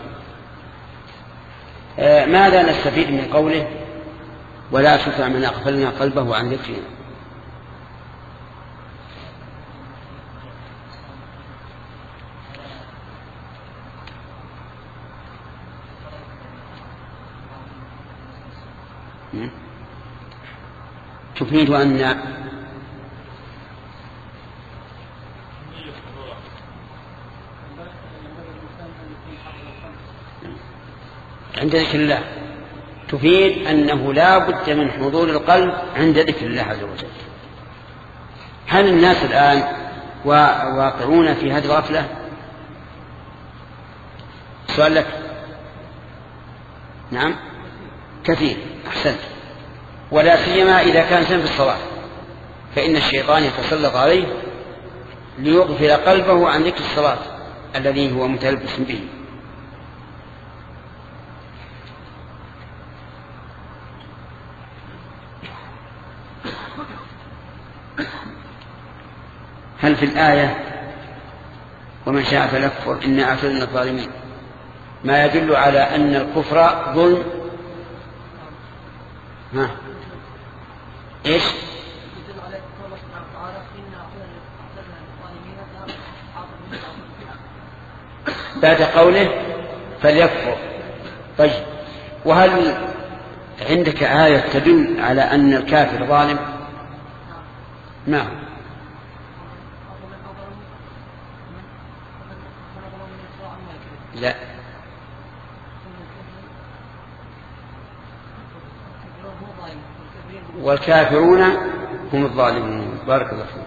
آه ماذا نستفيد من قوله ولا تطع من أغفلنا قلبه عن ذكرنا؟ تفيد أن عند ذكر الله تفيد أنه لا بد من حضور القلب عند ذكر الله عز وجل. هل الناس الآن واقعون في هذه الغفلة؟ سؤال لك. نعم كثير. أحسنت. ولا سيما إذا كان في الصلاة فإن الشيطان يتسلط عليه ليغفل قلبه عن ذكر الصلاة الذي هو متلبس به. هل في الآية ومن شاء فليكفر إنا أعتدنا الظالمين ما يدل على أن الكفر ظلم؟ ها إيش؟ يدل على قول الله سبحانه وتعالى بعد قوله فليكفر. طيب، وهل عندك آية تدل على أن الكافر ظالم؟ نعم. لا، والكافرون هم الظالمون. بارك الله فيك.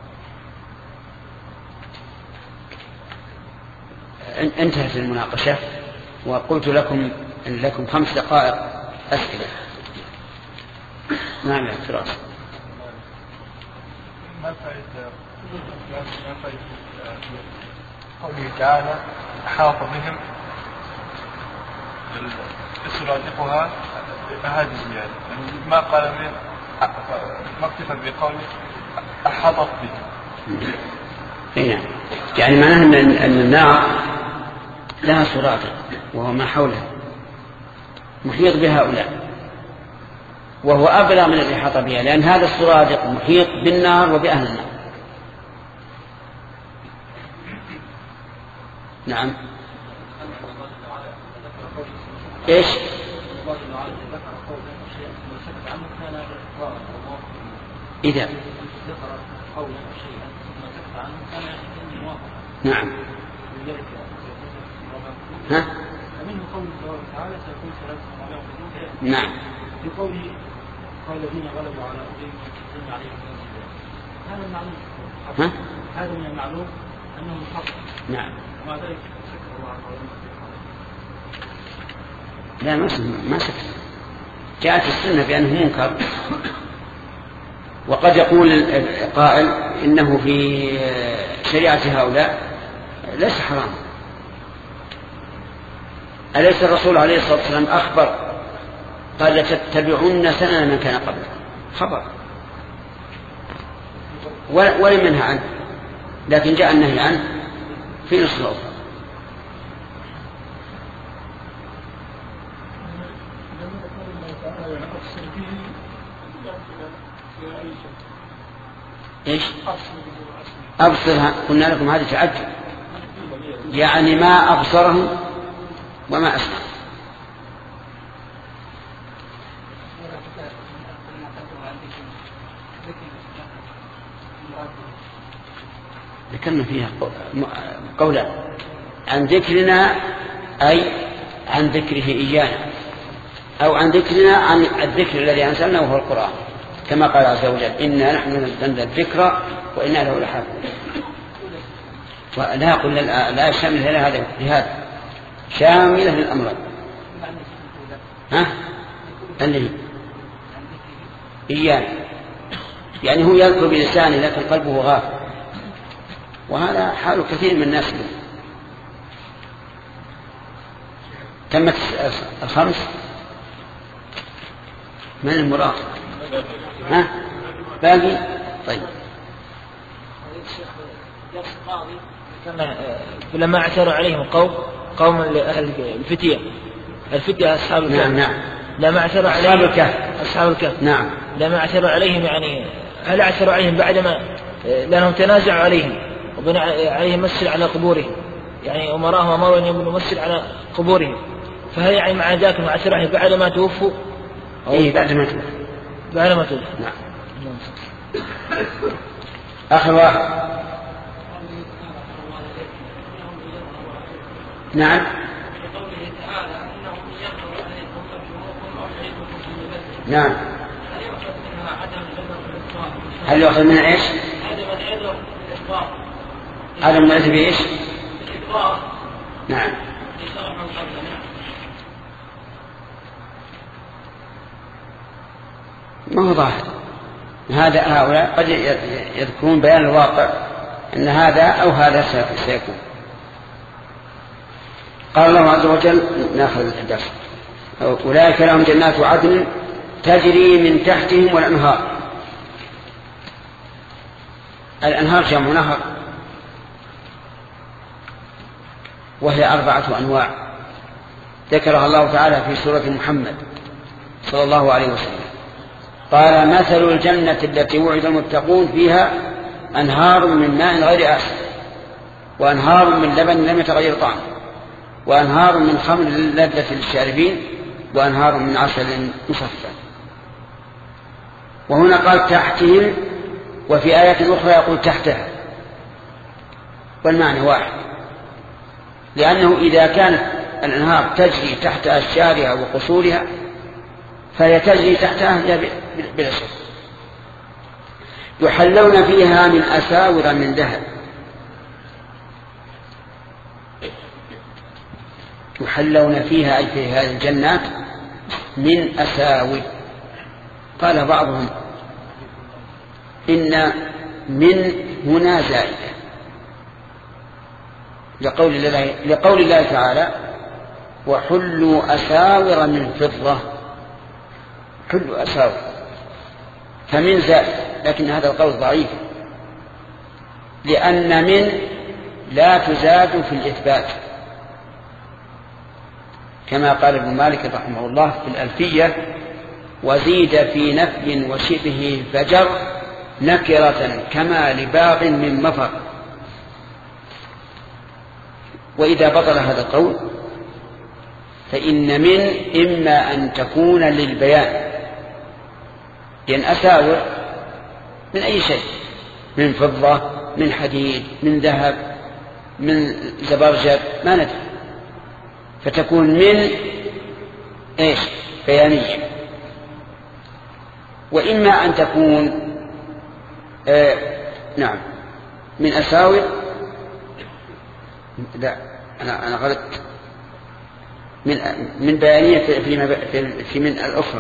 انتهت المناقشة وقلت لكم أن لكم خمس دقائق أسئلة. نعم يا فراس. ما فائدة ما فائدة قوله تعالى أحاط بهم يسرادقها هذه الزيادة، يعني ما قال من ما اكتفى بقوله أحاطت بهم. نعم، يعني معناه أن النار لها سرادق وهو ما حولها محيط بهؤلاء، وهو أبلغ من الإحاطة بها، لأن هذا السرادق محيط بالنار وبأهل النار. نعم. إيش؟ إذا نعم. ها؟ ومنه قوله الله تعالى سيكون ثلاثة على وجوه. نعم. في قوله قال الذين غلبوا على أمرهم وكذبوا عليهم هذا المعلوم. ها؟ هذا من المعلوم أنه حق. نعم. ومع ذلك سكر الله عز وجل. لا ما ما سكت. جاءت السنة بأنه منكر، وقد يقول قائل إنه في شريعة هؤلاء ليس حرام. أليس الرسول عليه الصلاة والسلام أخبر قال لتتبعن سنن من كان قبلكم؟ خبر ولم ينهى عنه، لكن جاء النهي عنه في نص الأخرى. إيش؟ أبصرها. قلنا لكم هذه تعجب، يعني ما أبصرهم وما أسمع. ذكرنا فيها قولا عن ذكرنا أي عن ذكره إيانا، أو عن ذكرنا عن الذكر الذي أنزلناه وهو القرآن، كما قال عز وجل إنا نحن نزلنا الذكر وإنا له لحافظون. ولا قلنا لا شامل لهذا لهذا شاملة للأمرين. ها؟ اللي إيانا يعني هو يذكر بلسانه لكن قلبه غافل، وهذا حال كثير من الناس. تمت الخمس. من المراد؟ ها؟ باقي؟ طيب. لما اعتروا عليهم قوم قوم الفتية الفتية أصحاب الكهف. نعم نعم. لما اعتروا عليهم أصحاب الكهف أصحاب الكهف. نعم. لما اعتروا عليهم يعني هل اعتروا عليهم بعدما لأنهم تنازعوا عليهم وبنى عليهم مسجد على قبورهم، يعني أمراهم أمروا أن يبنوا مسجد على قبورهم، فهل يعني مع ذاك ما اعتروا عليهم بعد ما توفوا؟ إيه بعد ما توفوا. بعد ما توفوا. نعم. آخر واحد. نعم. نعم. هل يؤخذ منها ايش؟ عدم العلم بايش؟ نعم. ما هو ظاهر هذا. هؤلاء قد يذكرون بيان الواقع ان هذا او هذا سيكون. قال الله عز وجل ناخذ الدرس أولئك لهم جنات عدن تجري من تحتهم والأنهار. الأنهار جمع نهر، وهي أربعة أنواع ذكرها الله تعالى في سورة محمد صلى الله عليه وسلم. قال مثل الجنة التي وعد المتقون فيها أنهار من ماء غير آسن وأنهار من لبن لم يتغير طعمه وأنهار من خمر لذة للشاربين وأنهار من عسل مصفى. وهنا قال تحتهم، وفي آيات أخرى يقول تحتها، والمعنى واحد، لأنه إذا كانت الأنهار تجري تحت أشجارها وقصورها فهي تجري تحتها بلا شك. يحلون فيها من أساور من ذهب، يحلون فيها أي في هذه الجنات من أساور. قال بعضهم إن من هنا زائدة لقول الله, لقول الله تعالى وحلوا أساور من فضة، حلوا أساور، فمن زائدة، لكن هذا القول ضعيف، لأن من لا تزاد في الإثبات، كما قال ابن مالك رحمه الله في الألفية وزيد في نفي وشبه فجر نكرة كما لباغ من مفر. وإذا بطل هذا القول فإن من إما أن تكون للبيان، لأن أساور من أي شيء، من فضة، من حديد، من ذهب، من زبرجد، ما ندري، فتكون من إيش بيانية. وإما أن تكون آه نعم من أساور، لا أنا أنا غلطت، من من بيانية في في, في من الأخرى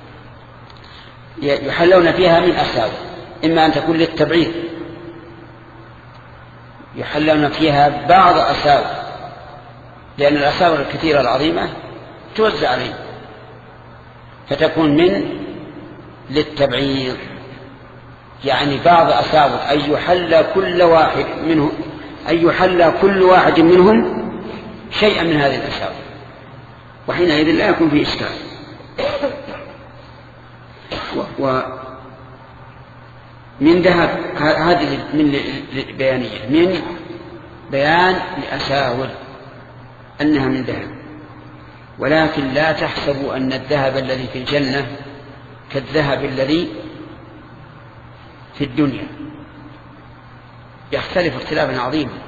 يحلون فيها من أساور، إما أن تكون للتبعيض، يحلون فيها بعض أساور، لأن الأساور الكثيرة العظيمة توزع عليهم، فتكون من للتبعيض، يعني بعض أساور، أي يحل كل واحد منهم، أي يحل كل واحد منهم شيئا من هذه الأساور، وحينئذ لا يكون فيه إشكال. ومن ذهب هذه من بيانية، من بيان لأساور أنها من ذهب، ولكن لا تحسبوا أن الذهب الذي في الجنة كالذهب الذي في الدنيا، يختلف اختلافا عظيما.